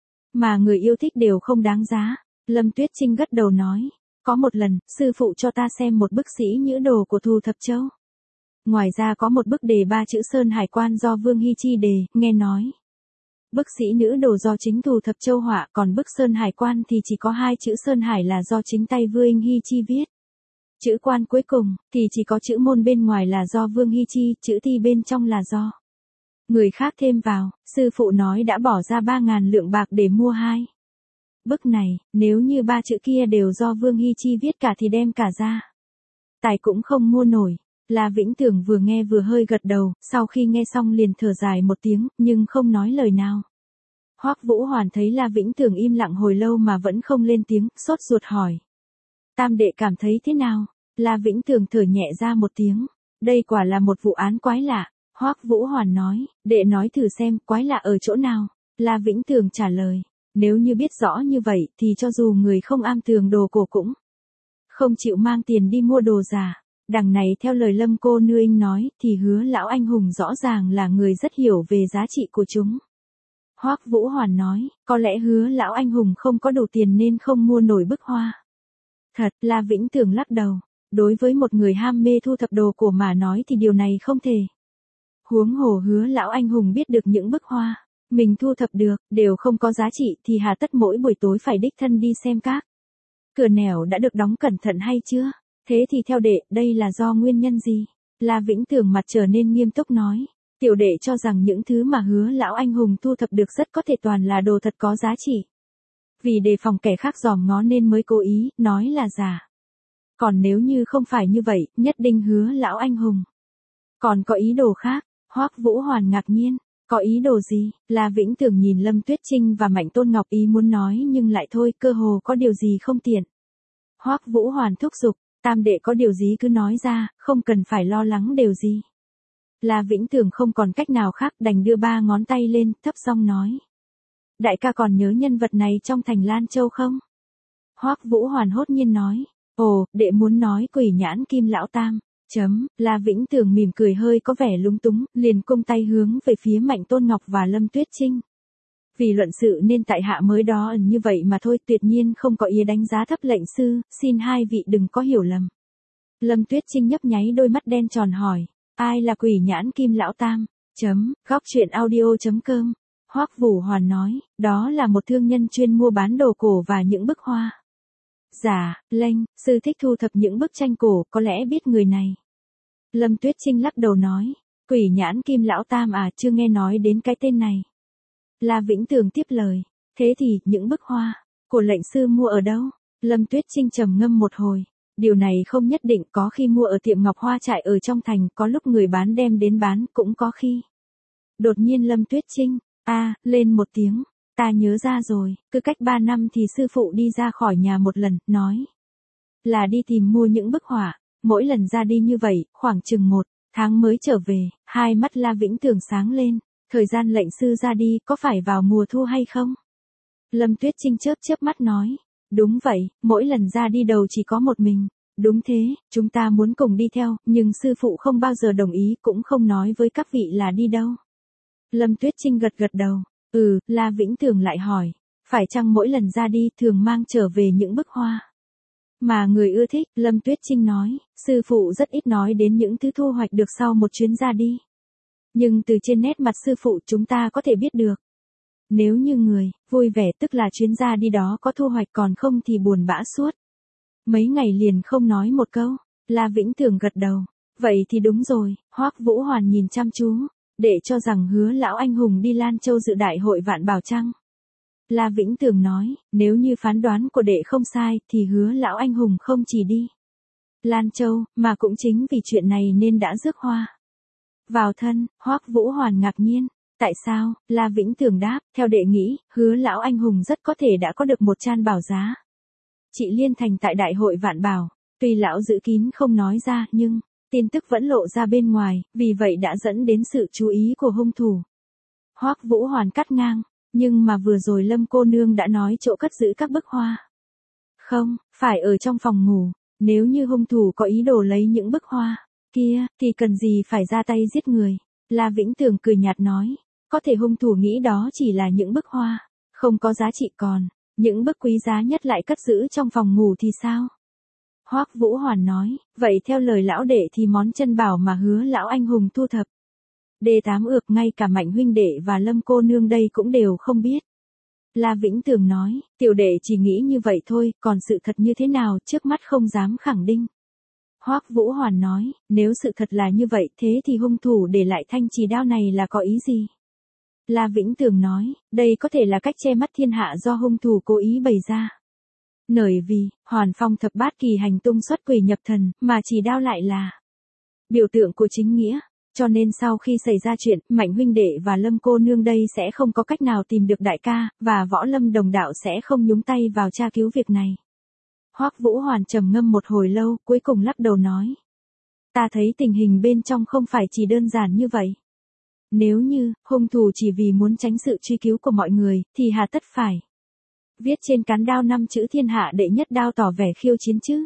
mà người yêu thích đều không đáng giá. Lâm Tuyết Trinh gật đầu nói, có một lần, sư phụ cho ta xem một bức sĩ nhữ đồ của Thù Thập Châu. Ngoài ra có một bức đề ba chữ Sơn Hải Quan do Vương Hy Chi đề, nghe nói. Bức sĩ nữ đồ do chính Thù Thập Châu họa, còn bức Sơn Hải Quan thì chỉ có hai chữ Sơn Hải là do chính tay Vương Hy Chi viết. Chữ quan cuối cùng, thì chỉ có chữ môn bên ngoài là do Vương Hy Chi, chữ thi bên trong là do người khác thêm vào. Sư phụ nói đã bỏ ra ba ngàn lượng bạc để mua hai bức này, nếu như ba chữ kia đều do Vương Hy Chi viết cả thì đem cả ra tài cũng không mua nổi. La Vĩnh Tường vừa nghe vừa hơi gật đầu, sau khi nghe xong liền thở dài một tiếng, nhưng không nói lời nào. Hoắc Vũ Hoàn thấy La Vĩnh Tường im lặng hồi lâu mà vẫn không lên tiếng, sốt ruột hỏi. Tam đệ cảm thấy thế nào? La Vĩnh Tường thở nhẹ ra một tiếng. Đây quả là một vụ án quái lạ. Hoắc Vũ Hoàn nói, đệ nói thử xem, quái lạ ở chỗ nào? La Vĩnh Tường trả lời, nếu như biết rõ như vậy, thì cho dù người không am tường đồ cổ cũng không chịu mang tiền đi mua đồ giả. Đằng này theo lời Lâm cô nương nói, thì Hứa lão anh hùng rõ ràng là người rất hiểu về giá trị của chúng. Hoắc Vũ Hoàn nói, có lẽ Hứa lão anh hùng không có đủ tiền nên không mua nổi bức hoa. Thật, La Vĩnh Tường lắc đầu. Đối với một người ham mê thu thập đồ cổ mà nói thì điều này không thể. Huống hồ Hứa lão anh hùng biết được những bức hoa mình thu thập được đều không có giá trị thì hà tất mỗi buổi tối phải đích thân đi xem các cửa nẻo đã được đóng cẩn thận hay chưa? Thế thì theo đệ, đây là do nguyên nhân gì? La Vĩnh Tường mặt trở nên nghiêm túc nói, tiểu đệ cho rằng những thứ mà Hứa lão anh hùng thu thập được rất có thể toàn là đồ thật có giá trị. Vì đề phòng kẻ khác dòm ngó nên mới cố ý nói là giả. Còn nếu như không phải như vậy, nhất định Hứa lão anh hùng còn có ý đồ khác. Hoắc Vũ Hoàn ngạc nhiên, có ý đồ gì? La Vĩnh Tường nhìn Lâm Tuyết Trinh và Mạnh Tôn Ngọc ý muốn nói nhưng lại thôi, cơ hồ có điều gì không tiện. Hoắc Vũ Hoàn thúc giục, tam đệ có điều gì cứ nói ra, không cần phải lo lắng điều gì. La Vĩnh Tường không còn cách nào khác đành đưa ba ngón tay lên, thấp giọng nói. Đại ca còn nhớ nhân vật này trong thành Lan Châu không? Hoắc Vũ Hoàn hốt nhiên nói, ồ, đệ muốn nói Quỷ Nhãn Kim Lão Tam. Chấm, La Vĩnh Tường mỉm cười hơi có vẻ lúng túng, liền cung tay hướng về phía Mạnh Tôn Ngọc và Lâm Tuyết Trinh. Vì luận sự nên tại hạ mới đó ẩn như vậy mà thôi, tuyệt nhiên không có ý đánh giá thấp lệnh sư, xin hai vị đừng có hiểu lầm. Lâm Tuyết Trinh nhấp nháy đôi mắt đen tròn hỏi, ai là Quỷ Nhãn Kim Lão Tam? Chấm, góc truyện audio.com. Hoắc Vũ Hoàn nói, đó là một thương nhân chuyên mua bán đồ cổ và những bức hoa giả. Lệnh sư thích thu thập những bức tranh cổ, có lẽ biết người này. Lâm Tuyết Trinh lắc đầu nói, Quỷ Nhãn Kim Lão Tam à, chưa nghe nói đến cái tên này. La Vĩnh Tường tiếp lời, thế thì những bức hoa của lệnh sư mua ở đâu? Lâm Tuyết Trinh trầm ngâm một hồi, điều này không nhất định, có khi mua ở tiệm ngọc hoa trại ở trong thành, có lúc người bán đem đến bán, cũng có khi. Đột nhiên Lâm Tuyết Trinh a lên một tiếng, Ta nhớ ra rồi, cứ cách ba năm thì sư phụ đi ra khỏi nhà một lần, nói là đi tìm mua những bức họa, mỗi lần ra đi như vậy, khoảng chừng một tháng mới trở về, hai mắt La Vĩnh Tường sáng lên, thời gian lệnh sư ra đi có phải vào mùa thu hay không? Lâm Tuyết Trinh chớp chớp mắt nói, đúng vậy, mỗi lần ra đi đầu chỉ có một mình. Đúng thế, chúng ta muốn cùng đi theo, nhưng sư phụ không bao giờ đồng ý, cũng không nói với các vị là đi đâu. Lâm Tuyết Trinh gật gật đầu, ừ, La Vĩnh Tường lại hỏi, phải chăng mỗi lần ra đi thường mang trở về những bức hoa mà người ưa thích? Lâm Tuyết Trinh nói, sư phụ rất ít nói đến những thứ thu hoạch được sau một chuyến ra đi. Nhưng từ trên nét mặt sư phụ chúng ta có thể biết được. Nếu như người vui vẻ tức là chuyến ra đi đó có thu hoạch, còn không thì buồn bã suốt. Mấy ngày liền không nói một câu. La Vĩnh Tường gật đầu. Vậy thì đúng rồi. Hoắc Vũ Hoàn nhìn chăm chú, để cho rằng Hứa lão anh hùng đi Lan Châu dự đại hội Vạn Bảo Trăng. La Vĩnh Tường nói, nếu như phán đoán của đệ không sai thì Hứa lão anh hùng không chỉ đi Lan Châu, mà cũng chính vì chuyện này nên đã rước hoa vào thân. Hoắc Vũ Hoàn ngạc nhiên. Tại sao? La Vĩnh Tường đáp, theo đệ nghĩ, Hứa lão anh hùng rất có thể đã có được một chan bảo giá Trị Liên Thành tại đại hội Vạn Bảo. Tuy lão giữ kín không nói ra, nhưng tin tức vẫn lộ ra bên ngoài, vì vậy đã dẫn đến sự chú ý của hung thủ. Hoắc Vũ Hoàn cắt ngang, nhưng mà vừa rồi Lâm cô nương đã nói chỗ cất giữ các bức hoa. Không, phải ở trong phòng ngủ. Nếu như hung thủ có ý đồ lấy những bức hoa kia, thì cần gì phải ra tay giết người? La Vĩnh Tường cười nhạt nói, có thể hung thủ nghĩ đó chỉ là những bức hoa không có giá trị, còn những bức quý giá nhất lại cất giữ trong phòng ngủ thì sao? Hoắc Vũ Hoàn nói, vậy theo lời lão đệ thì món chân bảo mà Hứa lão anh hùng thu thập đê tám ược, ngay cả Mạnh huynh đệ và Lâm cô nương đây cũng đều không biết. La Vĩnh Tường nói, tiểu đệ chỉ nghĩ như vậy thôi, còn sự thật như thế nào trước mắt không dám khẳng định. Hoắc Vũ Hoàn nói, nếu sự thật là như vậy thế thì hung thủ để lại thanh chì đao này là có ý gì? La Vĩnh Tường nói, đây có thể là cách che mắt thiên hạ do hung thủ cố ý bày ra. Bởi vì, Hoàn Phong thập bát kỳ hành tung xuất quỷ nhập thần, mà chỉ đao lại là biểu tượng của chính nghĩa. Cho nên sau khi xảy ra chuyện, Mạnh huynh đệ và Lâm cô nương đây sẽ không có cách nào tìm được đại ca, và Võ Lâm đồng đạo sẽ không nhúng tay vào tra cứu việc này. Hoắc Vũ Hoàn trầm ngâm một hồi lâu, cuối cùng lắc đầu nói, ta thấy tình hình bên trong không phải chỉ đơn giản như vậy. Nếu như hung thủ chỉ vì muốn tránh sự truy cứu của mọi người, thì hà tất phải viết trên cán đao năm chữ thiên hạ đệ nhất đao tỏ vẻ khiêu chiến chứ?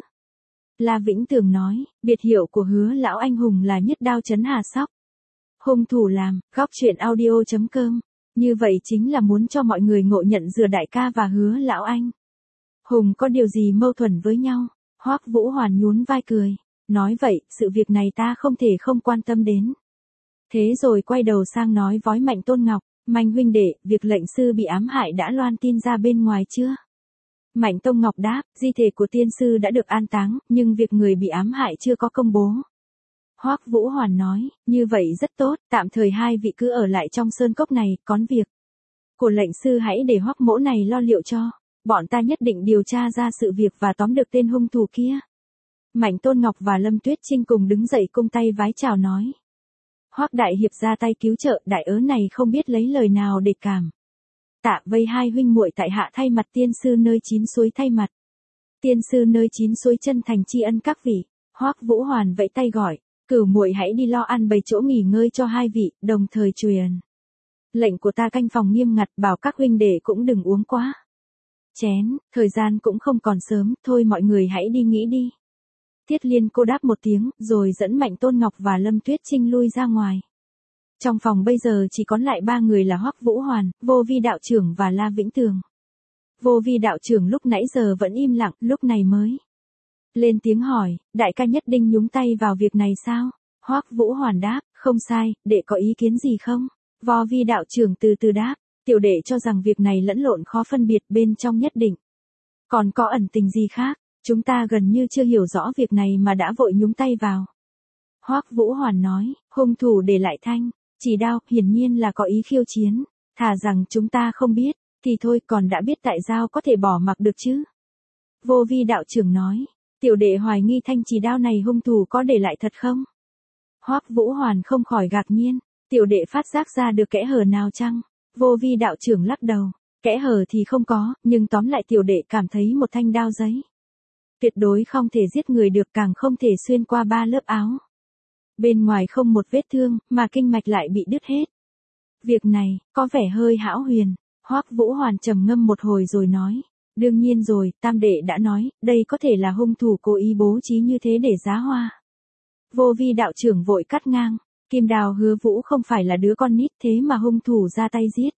La Vĩnh Tường nói, biệt hiệu của Hứa lão anh hùng là nhất đao chấn hà sóc. Hung thủ làm, góc truyện audio chấm com. Như vậy chính là muốn cho mọi người ngộ nhận giữa đại ca và Hứa lão anh hùng có điều gì mâu thuẫn với nhau. Hoắc Vũ Hoàn nhún vai cười, nói vậy, sự việc này ta không thể không quan tâm đến. Thế rồi quay đầu sang nói với Mạnh Tôn Ngọc, Mạnh huynh đệ, việc lệnh sư bị ám hại đã loan tin ra bên ngoài chưa? Mạnh Tông Ngọc đáp, di thể của tiên sư đã được an táng, nhưng việc người bị ám hại chưa có công bố. Hoắc Vũ Hoàn nói, như vậy rất tốt, tạm thời hai vị cứ ở lại trong sơn cốc này, còn việc của lệnh sư hãy để Hoắc mỗ này lo liệu cho. Bọn ta nhất định điều tra ra sự việc và tóm được tên hung thủ kia. Mạnh Tôn Ngọc và Lâm Tuyết Trinh cùng đứng dậy cung tay vái chào nói. Hoắc đại hiệp ra tay cứu trợ, đại ớ này không biết lấy lời nào để cảm tạ vây hai huynh muội tại hạ thay mặt tiên sư nơi chín suối thay mặt tiên sư nơi chín suối chân thành tri ân các vị. Hoắc Vũ Hoàn vẫy tay gọi, cửu muội hãy đi lo ăn bày chỗ nghỉ ngơi cho hai vị, đồng thời truyền lệnh của ta canh phòng nghiêm ngặt, bảo các huynh đệ cũng đừng uống quá chén, thời gian cũng không còn sớm, thôi mọi người hãy đi nghỉ đi. Tiết Liên cô đáp một tiếng, rồi dẫn Mạnh Tôn Ngọc và Lâm Tuyết Trinh lui ra ngoài. Trong phòng bây giờ chỉ còn lại ba người là Hoắc Vũ Hoàn, Vô Vi đạo trưởng và La Vĩnh Tường. Vô Vi đạo trưởng lúc nãy giờ vẫn im lặng, lúc này mới lên tiếng hỏi, đại ca nhất định nhúng tay vào việc này sao? Hoắc Vũ Hoàn đáp, không sai, đệ có ý kiến gì không? Vô Vi đạo trưởng từ từ đáp, tiểu đệ cho rằng việc này lẫn lộn khó phân biệt, bên trong nhất định còn có ẩn tình gì khác, chúng ta gần như chưa hiểu rõ việc này mà đã vội nhúng tay vào. Hoắc Vũ Hoàn nói, hung thủ để lại thanh chỉ đao, hiển nhiên là có ý khiêu chiến, thà rằng chúng ta không biết, thì thôi, còn đã biết tại sao có thể bỏ mặc được chứ? Vô Vi đạo trưởng nói, tiểu đệ hoài nghi thanh chỉ đao này hung thủ có để lại thật không? Hoắc Vũ Hoàn không khỏi ngạc nhiên, tiểu đệ phát giác ra được kẽ hở nào chăng? Vô Vi đạo trưởng lắc đầu, kẽ Kẽ hở thì không có, nhưng tóm lại tiểu đệ cảm thấy một thanh đao giấy. Tuyệt đối không thể giết người được, càng không thể xuyên qua ba lớp áo. Bên ngoài không một vết thương, mà kinh mạch lại bị đứt hết. Việc này, có vẻ hơi hão huyền. Hoắc Vũ Hoàn trầm ngâm một hồi rồi nói. Đương nhiên rồi, tam đệ đã nói, đây có thể là hung thủ cố ý bố trí như thế để giá hoa. Vô Vi đạo trưởng vội cắt ngang. Kim Đào Hứa Vũ không phải là đứa con nít thế mà hung thủ ra tay giết.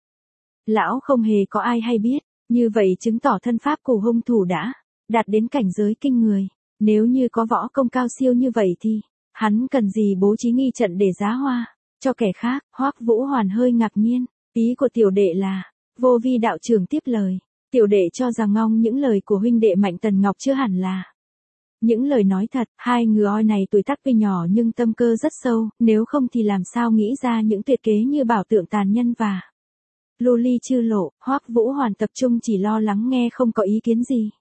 Lão không hề có ai hay biết, như vậy chứng tỏ thân pháp của hung thủ đã đạt đến cảnh giới kinh người. Nếu như có võ công cao siêu như vậy thì, hắn cần gì bố trí nghi trận để giá hoa cho kẻ khác. Hoắc Vũ Hoàn hơi ngạc nhiên, ý của tiểu đệ là, Vô Vi đạo trưởng tiếp lời, tiểu đệ cho rằng ngong những lời của huynh đệ Mạnh Tần Ngọc chưa hẳn là những lời nói thật. Hai người oi này tuổi tác tuy nhỏ nhưng tâm cơ rất sâu, nếu không thì làm sao nghĩ ra những tuyệt kế như bảo tượng tàn nhân và lưu ly chư lộ. Hoắc Vũ Hoàn tập trung chỉ lo lắng nghe, không có ý kiến gì.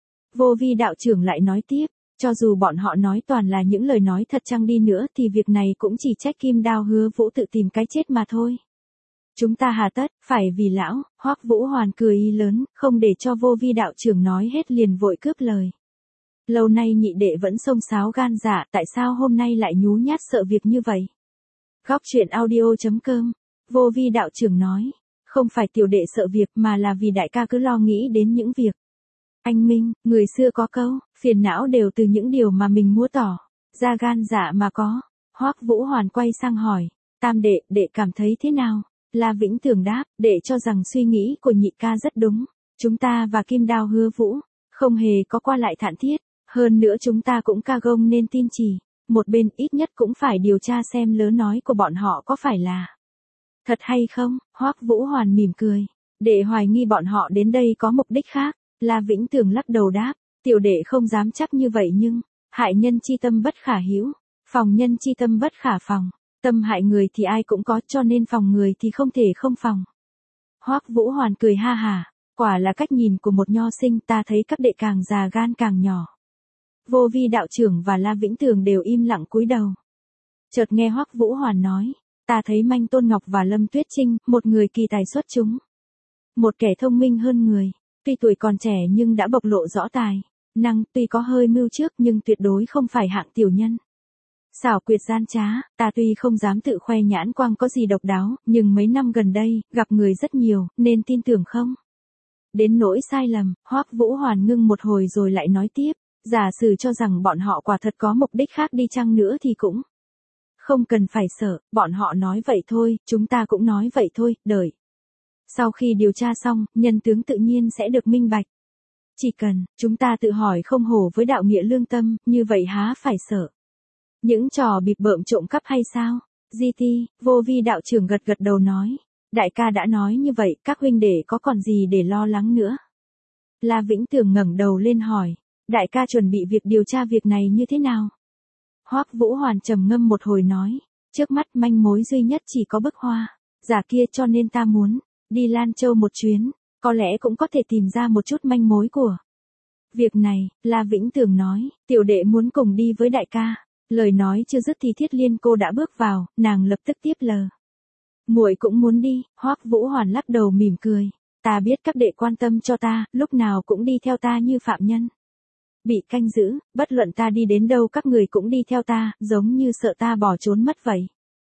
Vô Vi đạo trưởng lại nói tiếp, cho dù bọn họ nói toàn là những lời nói thật chăng đi nữa thì việc này cũng chỉ trách Kim Đao Hứa Vũ tự tìm cái chết mà thôi. Chúng ta hà tất phải vì lão. Hoắc Vũ Hoàn cười y lớn, không để cho Vô Vi đạo trưởng nói hết liền vội cướp lời. Lâu nay nhị đệ vẫn xông xáo gan dạ, tại sao hôm nay lại nhú nhát sợ việc như vậy? Góc truyện audio chấm com. Vô Vi đạo trưởng nói, không phải tiểu đệ sợ việc mà là vì đại ca cứ lo nghĩ đến những việc. Anh Minh, người xưa có câu, phiền não đều từ những điều mà mình múa tỏ ra gan dạ mà có. Hoắc Vũ Hoàn quay sang hỏi, tam đệ, đệ cảm thấy thế nào? La Vĩnh Tường đáp, đệ cho rằng suy nghĩ của nhị ca rất đúng. Chúng ta và Kim Đao Hứa Vũ không hề có qua lại thản thiết. Hơn nữa chúng ta cũng ca gông nên tin chỉ. Một bên ít nhất cũng phải điều tra xem lớ nói của bọn họ có phải là thật hay không. Hoắc Vũ Hoàn mỉm cười, đệ hoài nghi bọn họ đến đây có mục đích khác. La Vĩnh Tường lắc đầu đáp, tiểu đệ không dám chắc như vậy nhưng, hại nhân chi tâm bất khả hữu, phòng nhân chi tâm bất khả phòng. Tâm hại người thì ai cũng có, cho nên phòng người thì không thể không phòng. Hoắc Vũ Hoàn cười ha hả, quả là cách nhìn của một nho sinh, ta thấy các đệ càng già gan càng nhỏ. Vô Vi đạo trưởng và La Vĩnh Tường đều im lặng cúi đầu. Chợt nghe Hoắc Vũ Hoàn nói, ta thấy Manh Tôn Ngọc và Lâm Tuyết Trinh, một người kỳ tài xuất chúng, một kẻ thông minh hơn người, tuy tuổi còn trẻ nhưng đã bộc lộ rõ tài năng, tuy có hơi mưu trước nhưng tuyệt đối không phải hạng tiểu nhân. Xảo quyệt gian trá, ta tuy không dám tự khoe nhãn quang có gì độc đáo, nhưng mấy năm gần đây, gặp người rất nhiều, nên tin tưởng không đến nỗi sai lầm. Hoắc Vũ Hoàn ngưng một hồi rồi lại nói tiếp, giả sử cho rằng bọn họ quả thật có mục đích khác đi chăng nữa thì cũng không cần phải sợ, bọn họ nói vậy thôi, chúng ta cũng nói vậy thôi, đợi sau khi điều tra xong, nhân tướng tự nhiên sẽ được minh bạch. Chỉ cần chúng ta tự hỏi không hổ với đạo nghĩa lương tâm, như vậy há phải sợ những trò bịp bợm trộm cắp hay sao? Di ti, Vô Vi đạo trưởng gật gật đầu nói, đại ca đã nói như vậy, các huynh đệ có còn gì để lo lắng nữa? La Vĩnh Tường ngẩng đầu lên hỏi, đại ca chuẩn bị việc điều tra việc này như thế nào? Hoắc Vũ Hoàn trầm ngâm một hồi nói, trước mắt manh mối duy nhất chỉ có bức hoa giả kia, cho nên ta muốn đi Lan Châu một chuyến, có lẽ cũng có thể tìm ra một chút manh mối của việc này. La Vĩnh Tường nói, tiểu đệ muốn cùng đi với đại ca. Lời nói chưa dứt thì Thiết Liên cô đã bước vào, nàng lập tức tiếp lời. Muội cũng muốn đi. Hoắc Vũ Hoàn lắc đầu mỉm cười, ta biết các đệ quan tâm cho ta, lúc nào cũng đi theo ta như phạm nhân bị canh giữ, bất luận ta đi đến đâu các người cũng đi theo ta, giống như sợ ta bỏ trốn mất vậy.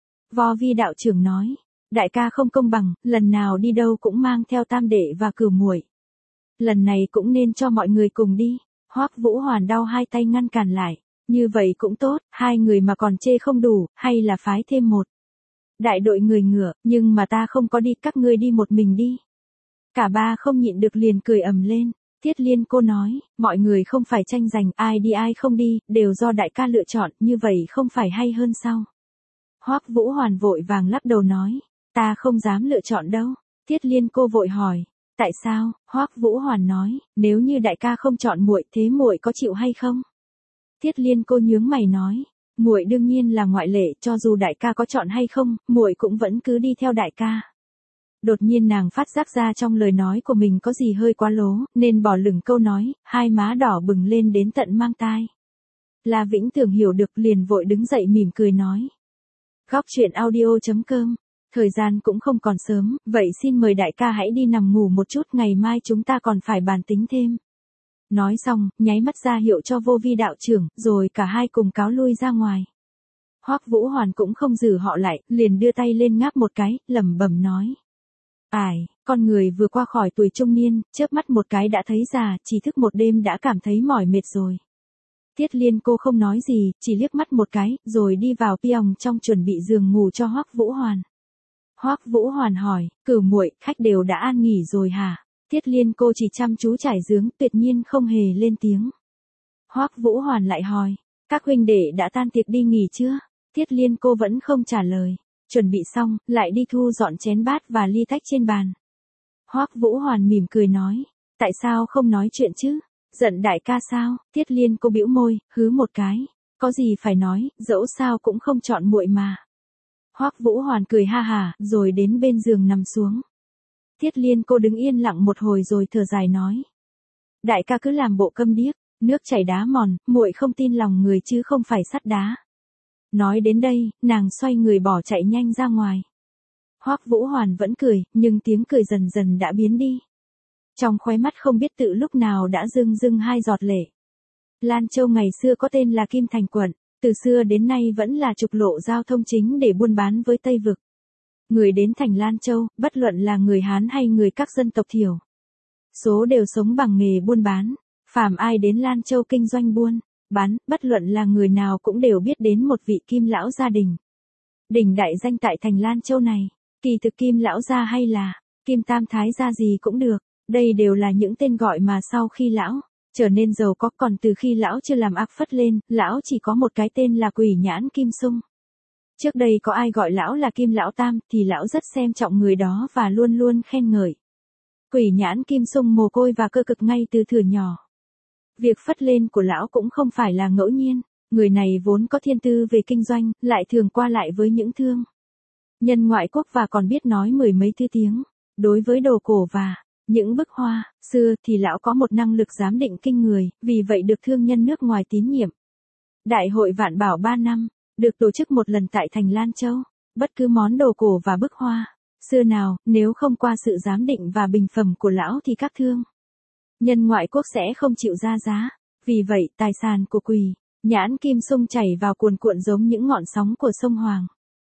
Vô Vi đạo trưởng nói, đại ca không công bằng, lần nào đi đâu cũng mang theo tam đệ và cửu muội. Lần này cũng nên cho mọi người cùng đi. Hoắc Vũ Hoàn đau hai tay ngăn cản lại, như vậy cũng tốt, hai người mà còn chê không đủ, hay là phái thêm một đại đội người ngựa, nhưng mà ta không có đi, các ngươi đi một mình đi. Cả ba không nhịn được liền cười ầm lên. Thiết Liên cô nói, mọi người không phải tranh giành ai đi ai không đi, đều do đại ca lựa chọn, như vậy không phải hay hơn sao? Hoắc Vũ Hoàn vội vàng lắc đầu nói, ta không dám lựa chọn đâu. Thiết Liên cô vội hỏi, tại sao? Hoắc Vũ Hoàn nói, nếu như đại ca không chọn muội, thế muội có chịu hay không? Thiết Liên cô nhướng mày nói, muội đương nhiên là ngoại lệ, cho dù đại ca có chọn hay không, muội cũng vẫn cứ đi theo đại ca. Đột nhiên nàng phát giác ra trong lời nói của mình có gì hơi quá lố, nên bỏ lửng câu nói, hai má đỏ bừng lên đến tận mang tai. La Vĩnh Tường hiểu được liền vội đứng dậy mỉm cười nói. Góc truyện audio chấm com Thời gian cũng không còn sớm, vậy xin mời đại ca hãy đi nằm ngủ một chút, ngày mai chúng ta còn phải bàn tính thêm. Nói xong, nháy mắt ra hiệu cho Vô Vi đạo trưởng, rồi cả hai cùng cáo lui ra ngoài. Hoắc Vũ Hoàn cũng không giữ họ lại, liền đưa tay lên ngáp một cái, lẩm bẩm nói. Ải, con người vừa qua khỏi tuổi trung niên, chớp mắt một cái đã thấy già, chỉ thức một đêm đã cảm thấy mỏi mệt rồi. Tiết Liên cô không nói gì, chỉ liếc mắt một cái, rồi đi vào piong trong chuẩn bị giường ngủ cho Hoắc Vũ Hoàn. Hoắc Vũ Hoàn hỏi, Cửu muội, khách đều đã an nghỉ rồi hả? Tiết Liên cô chỉ chăm chú trải giường, tuyệt nhiên không hề lên tiếng. Hoắc Vũ Hoàn lại hỏi, các huynh đệ đã tan tiệc đi nghỉ chưa? Tiết Liên cô vẫn không trả lời. Chuẩn bị xong, lại đi thu dọn chén bát và ly tách trên bàn. Hoắc Vũ Hoàn mỉm cười nói, tại sao không nói chuyện chứ? Giận đại ca sao? Tiết Liên cô bĩu môi, hứ một cái. Có gì phải nói, dẫu sao cũng không chọn muội mà. Hoắc Vũ Hoàn cười ha hả, rồi đến bên giường nằm xuống. Tiết Liên cô đứng yên lặng một hồi rồi thở dài nói. Đại ca cứ làm bộ câm điếc, nước chảy đá mòn, muội không tin lòng người chứ không phải sắt đá. Nói đến đây, nàng xoay người bỏ chạy nhanh ra ngoài. Hoắc Vũ Hoàn vẫn cười, nhưng tiếng cười dần dần đã biến đi. Trong khóe mắt không biết tự lúc nào đã rưng rưng hai giọt lệ. Lan Châu ngày xưa có tên là Kim Thành quận, từ xưa đến nay vẫn là trục lộ giao thông chính để buôn bán với Tây Vực. Người đến thành Lan Châu, bất luận là người Hán hay người các dân tộc thiểu, số đều sống bằng nghề buôn bán. Phàm ai đến Lan Châu kinh doanh buôn bán, bất luận là người nào cũng đều biết đến một vị Kim lão gia đình. Đình đại danh tại thành Lan Châu này, kỳ thực Kim lão gia hay là Kim Tam Thái gia gì cũng được, đây đều là những tên gọi mà sau khi lão trở nên giàu có, còn từ khi lão chưa làm ác phất lên, lão chỉ có một cái tên là Quỷ Nhãn Kim Sung. Trước đây có ai gọi lão là Kim Lão Tam thì lão rất xem trọng người đó và luôn luôn khen ngợi. Quỷ Nhãn Kim Sung mồ côi và cơ cực ngay từ thuở nhỏ. Việc phất lên của lão cũng không phải là ngẫu nhiên, người này vốn có thiên tư về kinh doanh, lại thường qua lại với những thương nhân ngoại quốc và còn biết nói mười mấy thứ tiếng. Đối với đồ cổ và những bức hoa xưa thì lão có một năng lực giám định kinh người, vì vậy được thương nhân nước ngoài tín nhiệm. Đại hội Vạn Bảo ba năm được tổ chức một lần tại thành Lan Châu. Bất cứ món đồ cổ và bức hoa xưa nào, nếu không qua sự giám định và bình phẩm của lão thì các thương nhân ngoại quốc sẽ không chịu ra giá. Vì vậy, tài sản của Quỷ Nhãn Kim Sung chảy vào cuồn cuộn giống những ngọn sóng của sông Hoàng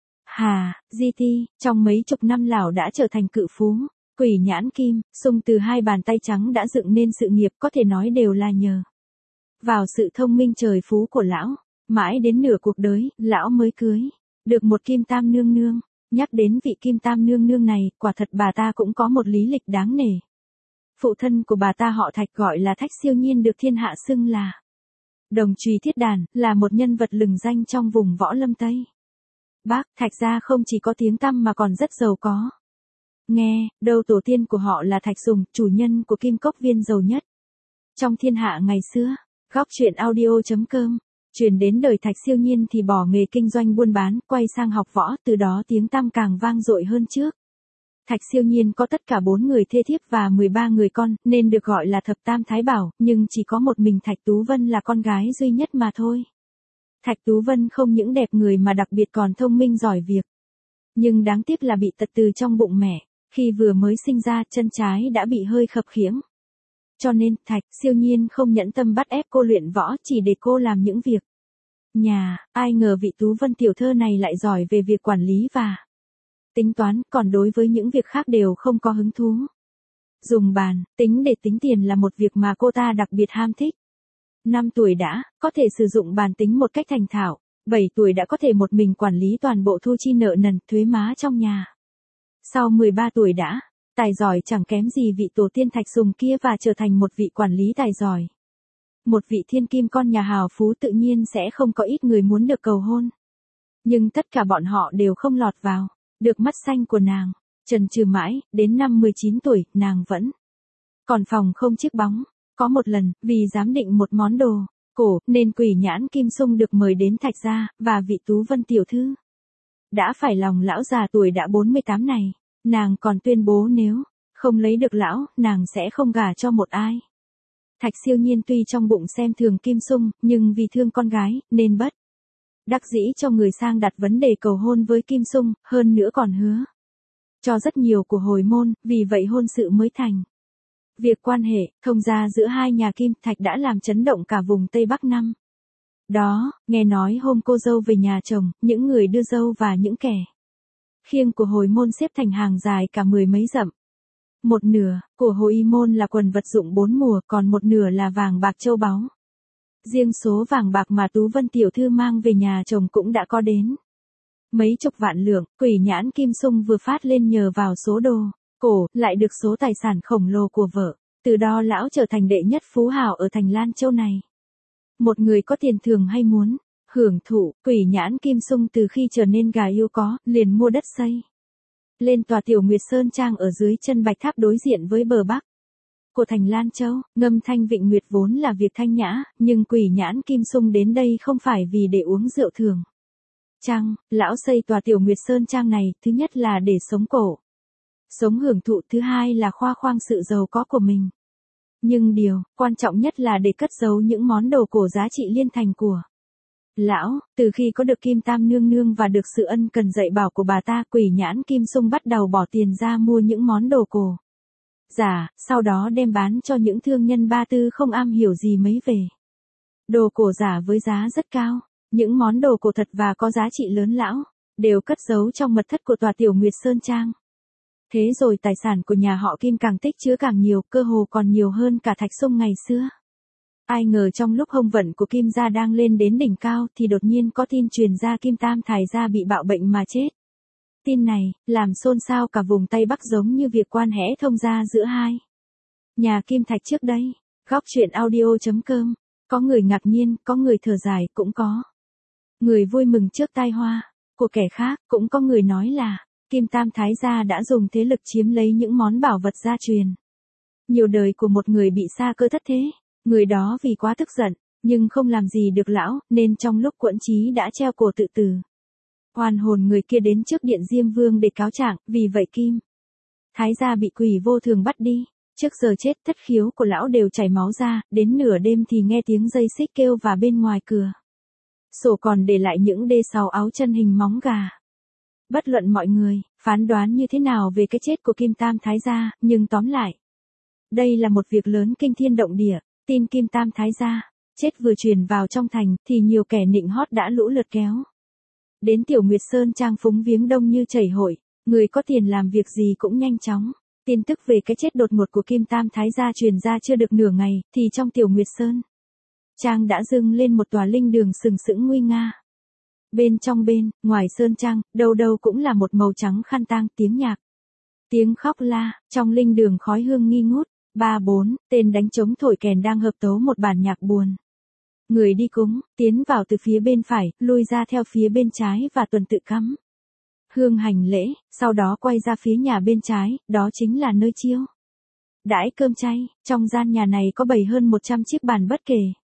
Hà, Di Ti. Trong mấy chục năm lão đã trở thành cự phú. Quỷ Nhãn Kim Sung từ hai bàn tay trắng đã dựng nên sự nghiệp, có thể nói đều là nhờ vào sự thông minh trời phú của lão. Mãi đến nửa cuộc đời, lão mới cưới được một Kim Tam nương nương. Nhắc đến vị Kim Tam nương nương này, quả thật bà ta cũng có một lý lịch đáng nể. Phụ thân của bà ta họ Thạch, gọi là Thạch Siêu Nhiên, được thiên hạ xưng là Đồng Trùy Thiết Đàn, là một nhân vật lừng danh trong vùng võ lâm Tây Bắc. Thạch gia không chỉ có tiếng tăm mà còn rất giàu có. Nghe, đâu tổ tiên của họ là Thạch Sùng, chủ nhân của kim cốc viên giàu nhất trong thiên hạ ngày xưa. Góc truyện audio chấm com. Truyền đến đời Thạch Siêu Nhiên thì bỏ nghề kinh doanh buôn bán, quay sang học võ, từ đó tiếng tăm càng vang dội hơn trước. Thạch Siêu Nhiên có tất cả bốn người thê thiếp và mười ba người con, nên được gọi là Thập Tam Thái Bảo, nhưng chỉ có một mình Thạch Tú Vân là con gái duy nhất mà thôi. Thạch Tú Vân không những đẹp người mà đặc biệt còn thông minh giỏi việc. Nhưng đáng tiếc là bị tật từ trong bụng mẹ, khi vừa mới sinh ra chân trái đã bị hơi khập khiễng. Cho nên, Thạch Siêu Nhiên không nhẫn tâm bắt ép cô luyện võ chỉ để cô làm những việc nhà. Ai ngờ vị Tú Vân tiểu thơ này lại giỏi về việc quản lý và tính toán, còn đối với những việc khác đều không có hứng thú. Dùng bàn tính để tính tiền là một việc mà cô ta đặc biệt ham thích. năm tuổi đã có thể sử dụng bàn tính một cách thành thạo, bảy tuổi đã có thể một mình quản lý toàn bộ thu chi nợ nần, thuế má trong nhà. Sau mười ba tuổi đã tài giỏi chẳng kém gì vị tổ tiên Thạch Sùng kia và trở thành một vị quản lý tài giỏi. Một vị thiên kim con nhà hào phú, tự nhiên sẽ không có ít người muốn được cầu hôn. Nhưng tất cả bọn họ đều không lọt vào được mắt xanh của nàng. Chần chừ mãi, đến năm mười chín tuổi, nàng vẫn còn phòng không chiếc bóng. Có một lần, vì giám định một món đồ cổ, nên Quỷ Nhãn Kim Sung được mời đến Thạch gia, và vị Tú Vân tiểu thư đã phải lòng lão già tuổi đã bốn mươi tám này. Nàng còn tuyên bố nếu không lấy được lão, nàng sẽ không gả cho một ai. Thạch Siêu Nhiên tuy trong bụng xem thường Kim Sung, nhưng vì thương con gái, nên bất đắc dĩ cho người sang đặt vấn đề cầu hôn với Kim Sung, hơn nữa còn hứa cho rất nhiều của hồi môn, vì vậy hôn sự mới thành. Việc quan hệ, thông gia giữa hai nhà Kim Thạch đã làm chấn động cả vùng Tây Bắc năm đó, nghe nói hôm cô dâu về nhà chồng, những người đưa dâu và những kẻ khiêng của hồi môn xếp thành hàng dài cả mười mấy dặm. Một nửa, của hồi môn là quần vật dụng bốn mùa, còn một nửa là vàng bạc châu báu. Riêng số vàng bạc mà Tú Vân tiểu thư mang về nhà chồng cũng đã có đến mấy chục vạn lượng. Quỷ nhãn Kim Sung vừa phát lên nhờ vào số đồ cổ, lại được số tài sản khổng lồ của vợ. Từ đó lão trở thành đệ nhất phú hào ở thành Lan Châu này. Một người có tiền thường hay muốn hưởng thụ, Quỷ nhãn Kim Sung từ khi trở nên gà yêu có, liền mua đất xây lên tòa Tiểu Nguyệt Sơn Trang ở dưới chân Bạch Tháp đối diện với bờ bắc của thành Lan Châu. Ngâm thanh vịnh nguyệt vốn là việc thanh nhã, nhưng Quỷ nhãn Kim Sung đến đây không phải vì để uống rượu thường. Chăng, lão xây tòa Tiểu Nguyệt Sơn Trang này, thứ nhất là để sống cổ, sống hưởng thụ, thứ hai là khoa khoang sự giàu có của mình. Nhưng điều quan trọng nhất là để cất giấu những món đồ cổ giá trị liên thành của lão. Từ khi có được Kim Tam nương nương và được sự ân cần dạy bảo của bà ta, Quỷ nhãn Kim Sung bắt đầu bỏ tiền ra mua những món đồ cổ giả, sau đó đem bán cho những thương nhân ba tư không am hiểu gì mấy về đồ cổ giả với giá rất cao. Những món đồ cổ thật và có giá trị lớn lão đều cất giấu trong mật thất của tòa Tiểu Nguyệt Sơn Trang. Thế rồi tài sản của nhà họ Kim càng tích chứa càng nhiều, cơ hồ còn nhiều hơn cả Thạch Sung ngày xưa. Ai ngờ trong lúc hồng vận của Kim gia đang lên đến đỉnh cao thì đột nhiên có tin truyền ra Kim Tam Thái gia bị bạo bệnh mà chết. Tin này làm xôn xao cả vùng Tây Bắc, giống như việc quan hệ thông gia giữa hai nhà Kim Thạch trước đây. Góc truyện audio chấm com. Có người ngạc nhiên, có người thở dài, cũng có người vui mừng trước tai họa của kẻ khác, cũng có người nói là Kim Tam Thái gia đã dùng thế lực chiếm lấy những món bảo vật gia truyền nhiều đời của một người bị sa cơ thất thế. Người đó vì quá tức giận, nhưng không làm gì được lão, nên trong lúc quẫn trí đã treo cổ tự tử. Oan hồn người kia đến trước điện Diêm Vương để cáo trạng, vì vậy Kim Thái gia bị quỷ vô thường bắt đi. Trước giờ chết, thất khiếu của lão đều chảy máu ra, đến nửa đêm thì nghe tiếng dây xích kêu và bên ngoài cửa sổ còn để lại những đê sáu áo chân hình móng gà. Bất luận mọi người phán đoán như thế nào về cái chết của Kim Tam Thái gia, nhưng tóm lại, đây là một việc lớn kinh thiên động địa. Tin Kim Tam Thái gia chết vừa truyền vào trong thành, thì nhiều kẻ nịnh hót đã lũ lượt kéo đến Tiểu Nguyệt Sơn Trang phúng viếng đông như chảy hội. Người có tiền làm việc gì cũng nhanh chóng. Tin tức về cái chết đột ngột của Kim Tam Thái gia truyền ra chưa được nửa ngày, thì trong Tiểu Nguyệt Sơn Trang đã dâng lên một tòa linh đường sừng sững nguy nga. Bên trong bên, ngoài Sơn Trang, đâu đâu cũng là một màu trắng khăn tang, tiếng nhạc, tiếng khóc la, trong linh đường khói hương nghi ngút. Ba bốn, tên đánh trống thổi kèn đang hợp tấu một bản nhạc buồn. Người đi cúng, tiến vào từ phía bên phải, lui ra theo phía bên trái và tuần tự cắm hương hành lễ, sau đó quay ra phía nhà bên trái, đó chính là nơi chiêu đãi cơm chay. Trong gian nhà này có bày hơn một trăm chiếc bàn, bất kể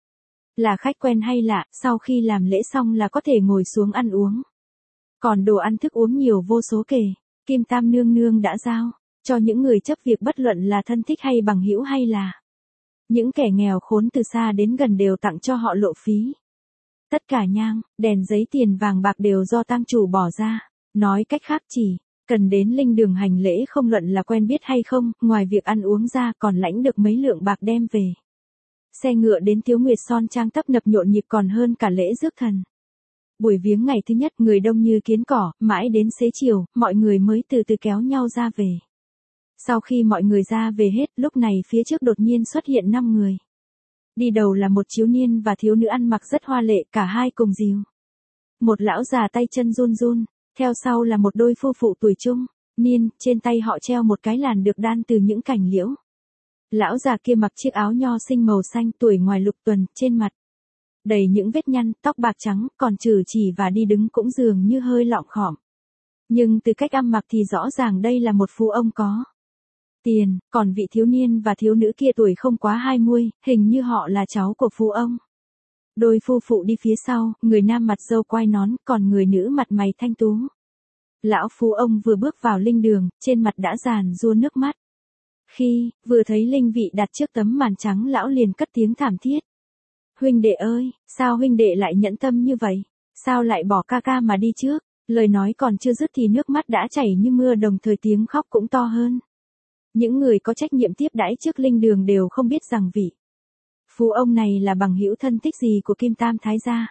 là khách quen hay lạ, sau khi làm lễ xong là có thể ngồi xuống ăn uống. Còn đồ ăn thức uống nhiều vô số kể. Kim Tam nương nương đã giao cho những người chấp việc, bất luận là thân thích hay bằng hữu hay là những kẻ nghèo khốn từ xa đến gần, đều tặng cho họ lộ phí. Tất cả nhang, đèn, giấy, tiền vàng bạc đều do tang chủ bỏ ra. Nói cách khác, chỉ cần đến linh đường hành lễ, không luận là quen biết hay không, ngoài việc ăn uống ra còn lãnh được mấy lượng bạc đem về xe ngựa đến Tiếu Nguyệt Son Trang tấp nập nhộn nhịp, còn hơn cả lễ rước thần. Buổi viếng ngày thứ nhất, người đông như kiến cỏ, mãi đến xế chiều, mọi người mới từ từ kéo nhau ra về. Sau khi mọi người ra về hết, lúc này phía trước đột nhiên xuất hiện năm người. Đi đầu là một thiếu niên và thiếu nữ ăn mặc rất hoa lệ, cả hai cùng dìu một lão già tay chân run run. Theo sau là một đôi phu phụ tuổi trung niên, trên tay họ treo một cái làn được đan từ những cành liễu. Lão già kia mặc chiếc áo nho sinh màu xanh, tuổi ngoài lục tuần, trên mặt đầy những vết nhăn, tóc bạc trắng, còn chử chỉ và đi đứng cũng dường như hơi lọng khom. Nhưng từ cách ăn mặc thì rõ ràng đây là một phú ông có tiền. Còn vị thiếu niên và thiếu nữ kia tuổi không quá hai mươi, hình như họ là cháu của phú ông. Đôi phu phụ đi phía sau, người nam mặt râu quai nón, còn người nữ mặt mày thanh tú. Lão phú ông vừa bước vào linh đường, trên mặt đã giàn giụa nước mắt. Khi vừa thấy linh vị đặt trước tấm màn trắng, lão liền cất tiếng thảm thiết. Huynh đệ ơi, sao huynh đệ lại nhẫn tâm như vậy? Sao lại bỏ ca ca mà đi trước? Lời nói còn chưa dứt thì nước mắt đã chảy như mưa, đồng thời tiếng khóc cũng to hơn. Những người có trách nhiệm tiếp đãi trước linh đường đều không biết rằng vị phú ông này là bằng hữu thân thích gì của Kim Tam Thái gia.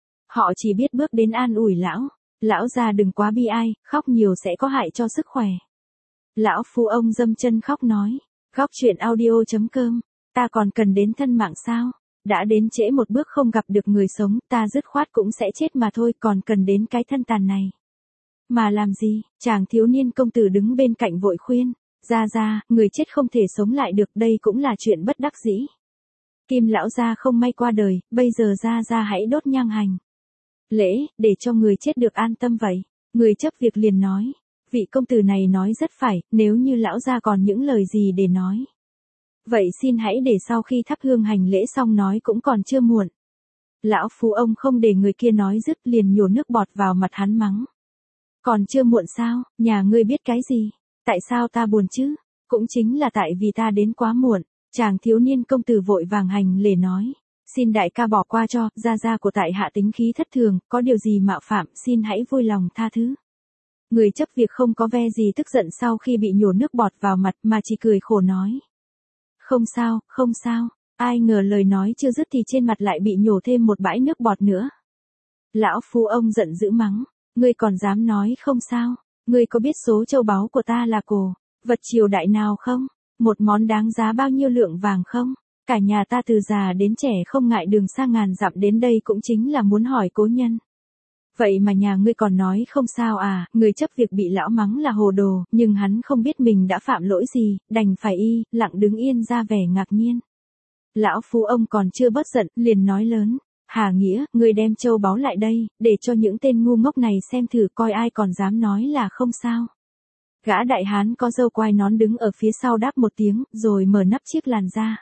Họ chỉ biết bước đến an ủi lão. Lão già đừng quá bi ai, khóc nhiều sẽ có hại cho sức khỏe. Lão phú ông dâm chân khóc nói. Góc chuyện audio chấm com. Ta còn cần đến thân mạng sao? Đã đến trễ một bước không gặp được người sống, ta dứt khoát cũng sẽ chết mà thôi, còn cần đến cái thân tàn này. Mà làm gì? Chàng thiếu niên công tử đứng bên cạnh vội khuyên. Gia gia, người chết không thể sống lại được, đây cũng là chuyện bất đắc dĩ. Kim lão gia không may qua đời, bây giờ gia gia hãy đốt nhang hành lễ, để cho người chết được an tâm vậy. Người chấp việc liền nói. Vị công tử này nói rất phải, nếu như lão gia còn những lời gì để nói. Vậy xin hãy để sau khi thắp hương hành lễ xong nói cũng còn chưa muộn. Lão phú ông không để người kia nói dứt liền nhổ nước bọt vào mặt hắn mắng. Còn chưa muộn sao, nhà ngươi biết cái gì? Tại sao ta buồn chứ? Cũng chính là tại vì ta đến quá muộn. Chàng thiếu niên công tử vội vàng hành lễ nói. Xin đại ca bỏ qua cho, gia gia của tại hạ tính khí thất thường, có điều gì mạo phạm, xin hãy vui lòng tha thứ. Người chấp việc không có ve gì tức giận sau khi bị nhổ nước bọt vào mặt mà chỉ cười khổ nói. Không sao, không sao. Ai ngờ lời nói chưa dứt thì trên mặt lại bị nhổ thêm một bãi nước bọt nữa. Lão phú ông giận dữ mắng. Ngươi còn dám nói không sao? Ngươi có biết số châu báu của ta là cổ vật triều đại nào không? Một món đáng giá bao nhiêu lượng vàng không? Cả nhà ta từ già đến trẻ không ngại đường xa ngàn dặm đến đây cũng chính là muốn hỏi cố nhân. Vậy mà nhà ngươi còn nói không sao à? Người chấp việc bị lão mắng là hồ đồ, nhưng hắn không biết mình đã phạm lỗi gì, đành phải y lặng đứng yên ra vẻ ngạc nhiên. Lão phú ông còn chưa bớt giận, liền nói lớn. Hà Nghĩa, ngươi đem châu báu lại đây, để cho những tên ngu ngốc này xem thử coi ai còn dám nói là không sao. Gã đại hán có râu quai nón đứng ở phía sau đáp một tiếng, rồi mở nắp chiếc làn ra.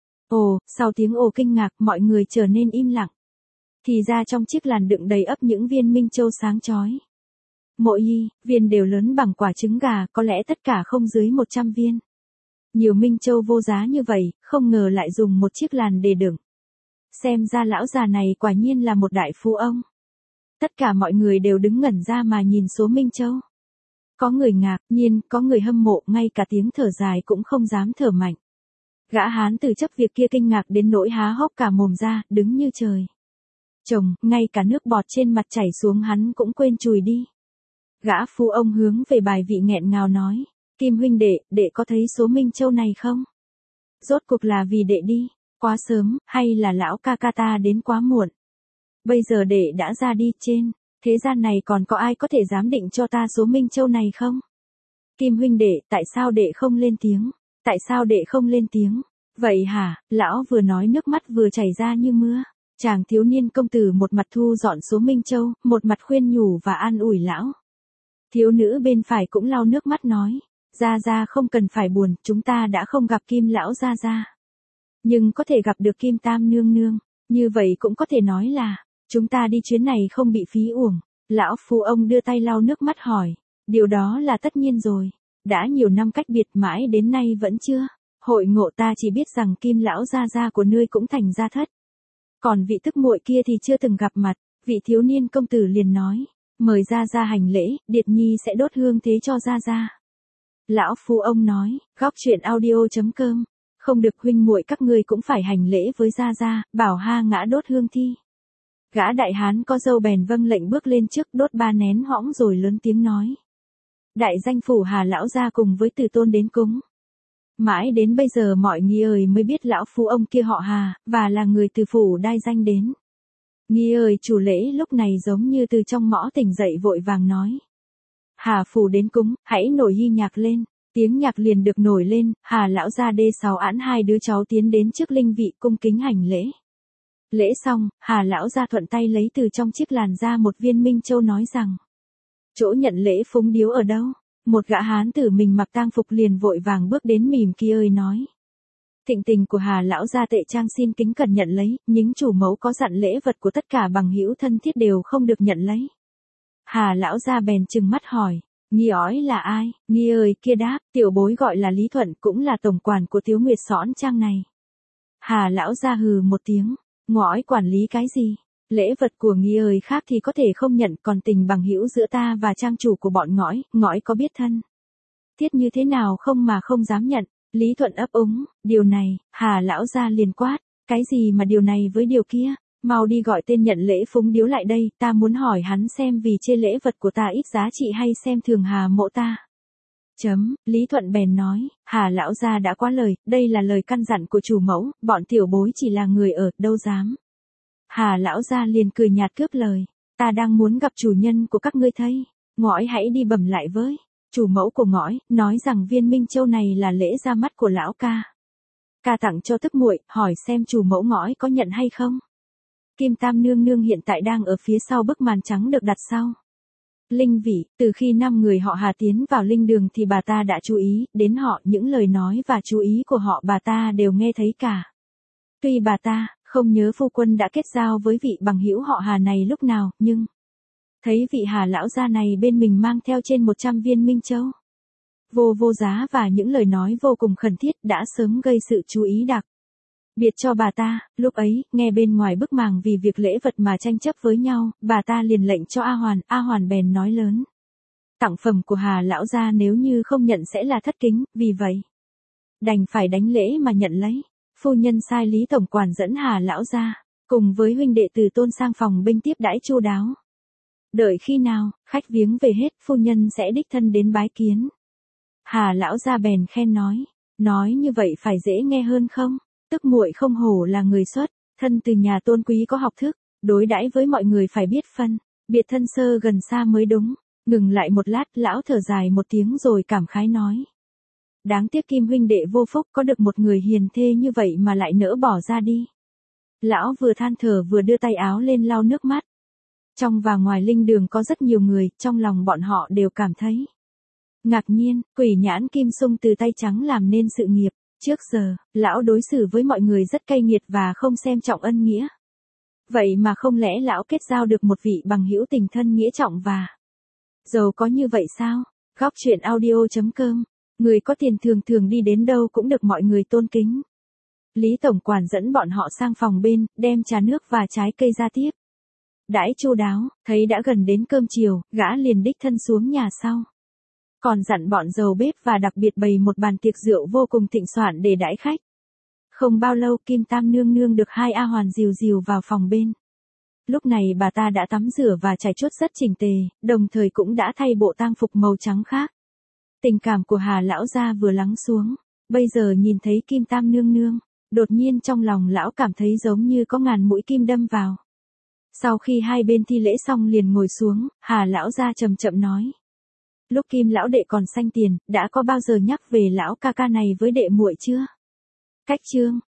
Ồ, sau tiếng ồ kinh ngạc, mọi người trở nên im lặng. Thì ra trong chiếc làn đựng đầy ắp những viên minh châu sáng chói. Mỗi y, viên đều lớn bằng quả trứng gà, có lẽ tất cả không dưới một trăm viên. Nhiều minh châu vô giá như vậy, không ngờ lại dùng một chiếc làn để đựng. Xem ra lão già này quả nhiên là một đại phú ông. Tất cả mọi người đều đứng ngẩn ra mà nhìn số minh châu. Có người ngạc nhiên, có người hâm mộ, ngay cả tiếng thở dài cũng không dám thở mạnh. Gã hán từ chấp việc kia kinh ngạc đến nỗi há hốc cả mồm ra, đứng như trời. Chồng, ngay cả nước bọt trên mặt chảy xuống hắn cũng quên chùi đi. Gã phú ông hướng về bài vị nghẹn ngào nói. Kim huynh đệ, đệ có thấy số minh châu này không? Rốt cuộc là vì đệ đi quá sớm, hay là lão ca ca ta đến quá muộn? Bây giờ đệ đã ra đi, trên thế gian này còn có ai có thể dám định cho ta số minh châu này không? Kim huynh đệ, tại sao đệ không lên tiếng? Tại sao đệ không lên tiếng? Vậy hả? Lão vừa nói nước mắt vừa chảy ra như mưa. Chàng thiếu niên công tử một mặt thu dọn số minh châu, một mặt khuyên nhủ và an ủi lão. Thiếu nữ bên phải cũng lau nước mắt nói. Gia gia không cần phải buồn, chúng ta đã không gặp Kim lão gia gia. Nhưng có thể gặp được Kim Tam nương nương, như vậy cũng có thể nói là, chúng ta đi chuyến này không bị phí uổng. Lão phú ông đưa tay lau nước mắt hỏi, điều đó là tất nhiên rồi, đã nhiều năm cách biệt mãi đến nay vẫn chưa. Hội ngộ, ta chỉ biết rằng Kim lão gia gia của ngươi cũng thành gia thất. Còn vị tức muội kia thì chưa từng gặp mặt. Vị thiếu niên công tử liền nói, mời gia gia hành lễ, Điệt Nhi sẽ đốt hương thế cho gia gia. Lão phú ông nói, góc chuyện audio chấm com. Không được, huynh muội các ngươi cũng phải hành lễ với gia gia, bảo ha ngã đốt hương thi. Gã đại hán có râu bèn vâng lệnh bước lên trước đốt ba nén hõng rồi lớn tiếng nói. Đại danh phủ Hà lão gia cùng với Từ tôn đến cúng. Mãi đến bây giờ mọi nghi ơi mới biết lão phú ông kia họ Hà, và là người từ phủ đai danh đến. Nghi ơi, chủ lễ lúc này giống như từ trong mõ tỉnh dậy vội vàng nói. Hà phủ đến cúng, hãy nổi hy nhạc lên. Tiếng nhạc liền được nổi lên, Hà lão gia đê sáu án hai đứa cháu tiến đến trước linh vị cung kính hành lễ. Lễ xong, Hà lão gia thuận tay lấy từ trong chiếc làn ra một viên minh châu nói rằng. Chỗ nhận lễ phúng điếu ở đâu? Một gã hán tử mình mặc tang phục liền vội vàng bước đến mỉm kia ơi nói. Thịnh tình của Hà lão gia tệ trang xin kính cẩn nhận lấy, những chủ mẫu có dặn lễ vật của tất cả bằng hữu thân thiết đều không được nhận lấy. Hà lão gia bèn trừng mắt hỏi. Nghi ói là ai? Nghi ơi kia đáp, tiểu bối gọi là Lý Thuận, cũng là tổng quản của Tiếu Nguyệt xõn trang này. Hà lão gia hừ một tiếng, ngói quản lý cái gì? Lễ vật của người khác thì có thể không nhận, còn tình bằng hữu giữa ta và trang chủ của bọn ngõi, ngõi có biết thân thiết như thế nào không mà không dám nhận. Lý Thuận ấp úng, điều này, Hà lão gia liền quát, cái gì mà điều này với điều kia, mau đi gọi tên nhận lễ phúng điếu lại đây, ta muốn hỏi hắn xem vì chê lễ vật của ta ít giá trị hay xem thường Hà mộ ta. Chấm, Lý Thuận bèn nói, Hà lão gia đã quá lời, đây là lời căn dặn của chủ mẫu, bọn tiểu bối chỉ là người ở, đâu dám. Hà lão gia liền cười nhạt cướp lời, ta đang muốn gặp chủ nhân của các ngươi thấy, ngõi hãy đi bẩm lại với chủ mẫu của ngõi, nói rằng viên minh châu này là lễ ra mắt của lão ca. Ca tặng cho tức muội, hỏi xem chủ mẫu ngõi có nhận hay không. Kim Tam nương nương hiện tại đang ở phía sau bức màn trắng được đặt sau linh vị, từ khi năm người họ Hà tiến vào linh đường thì bà ta đã chú ý đến họ, những lời nói và chú ý của họ bà ta đều nghe thấy cả. Tuy bà ta không nhớ phu quân đã kết giao với vị bằng hữu họ Hà này lúc nào, nhưng thấy vị Hà lão gia này bên mình mang theo trên một trăm viên minh châu vô vô giá và những lời nói vô cùng khẩn thiết đã sớm gây sự chú ý đặc biệt cho bà ta. Lúc ấy, nghe bên ngoài bức màng vì việc lễ vật mà tranh chấp với nhau, bà ta liền lệnh cho A Hoàn, A Hoàn bèn nói lớn. Tặng phẩm của Hà lão gia nếu như không nhận sẽ là thất kính, vì vậy đành phải đánh lễ mà nhận lấy. Phu nhân sai Lý tổng quản dẫn Hà lão gia cùng với huynh đệ Từ Tôn sang phòng binh tiếp đãi chu đáo. Đợi khi nào khách viếng về hết, phu nhân sẽ đích thân đến bái kiến. Hà lão gia bèn khen nói, nói như vậy phải dễ nghe hơn không? Tức muội không hổ là người xuất thân từ nhà tôn quý có học thức, đối đãi với mọi người phải biết phân biệt thân sơ gần xa mới đúng. Ngừng lại một lát, lão thở dài một tiếng rồi cảm khái nói, đáng tiếc Kim huynh đệ vô phúc, có được một người hiền thê như vậy mà lại nỡ bỏ ra đi. Lão vừa than thở vừa đưa tay áo lên lau nước mắt. Trong và ngoài linh đường có rất nhiều người, trong lòng bọn họ đều cảm thấy ngạc nhiên. Quỷ nhãn Kim Sung từ tay trắng làm nên sự nghiệp. Trước giờ, lão đối xử với mọi người rất cay nghiệt và không xem trọng ân nghĩa. Vậy mà không lẽ lão kết giao được một vị bằng hữu tình thân nghĩa trọng và giàu có như vậy sao? Góc truyện audio chấm com. Người có tiền thường thường đi đến đâu cũng được mọi người tôn kính. Lý tổng quản dẫn bọn họ sang phòng bên, đem trà nước và trái cây ra tiếp đãi chu đáo, thấy đã gần đến cơm chiều, gã liền đích thân xuống nhà sau. Còn dặn bọn dầu bếp và đặc biệt bày một bàn tiệc rượu vô cùng thịnh soạn để đãi khách. Không bao lâu Kim Tam nương nương được hai A Hoàn dìu dìu vào phòng bên. Lúc này bà ta đã tắm rửa và chải chuốt rất chỉnh tề, đồng thời cũng đã thay bộ tang phục màu trắng khác. Tình cảm của Hà lão gia vừa lắng xuống, bây giờ nhìn thấy Kim Tam nương nương, đột nhiên trong lòng lão cảm thấy giống như có ngàn mũi kim đâm vào. Sau khi hai bên thi lễ xong liền ngồi xuống, Hà lão gia chậm chậm nói. Lúc Kim lão đệ còn xanh tiền, đã có bao giờ nhắc về lão ca ca này với đệ muội chưa? Cách chương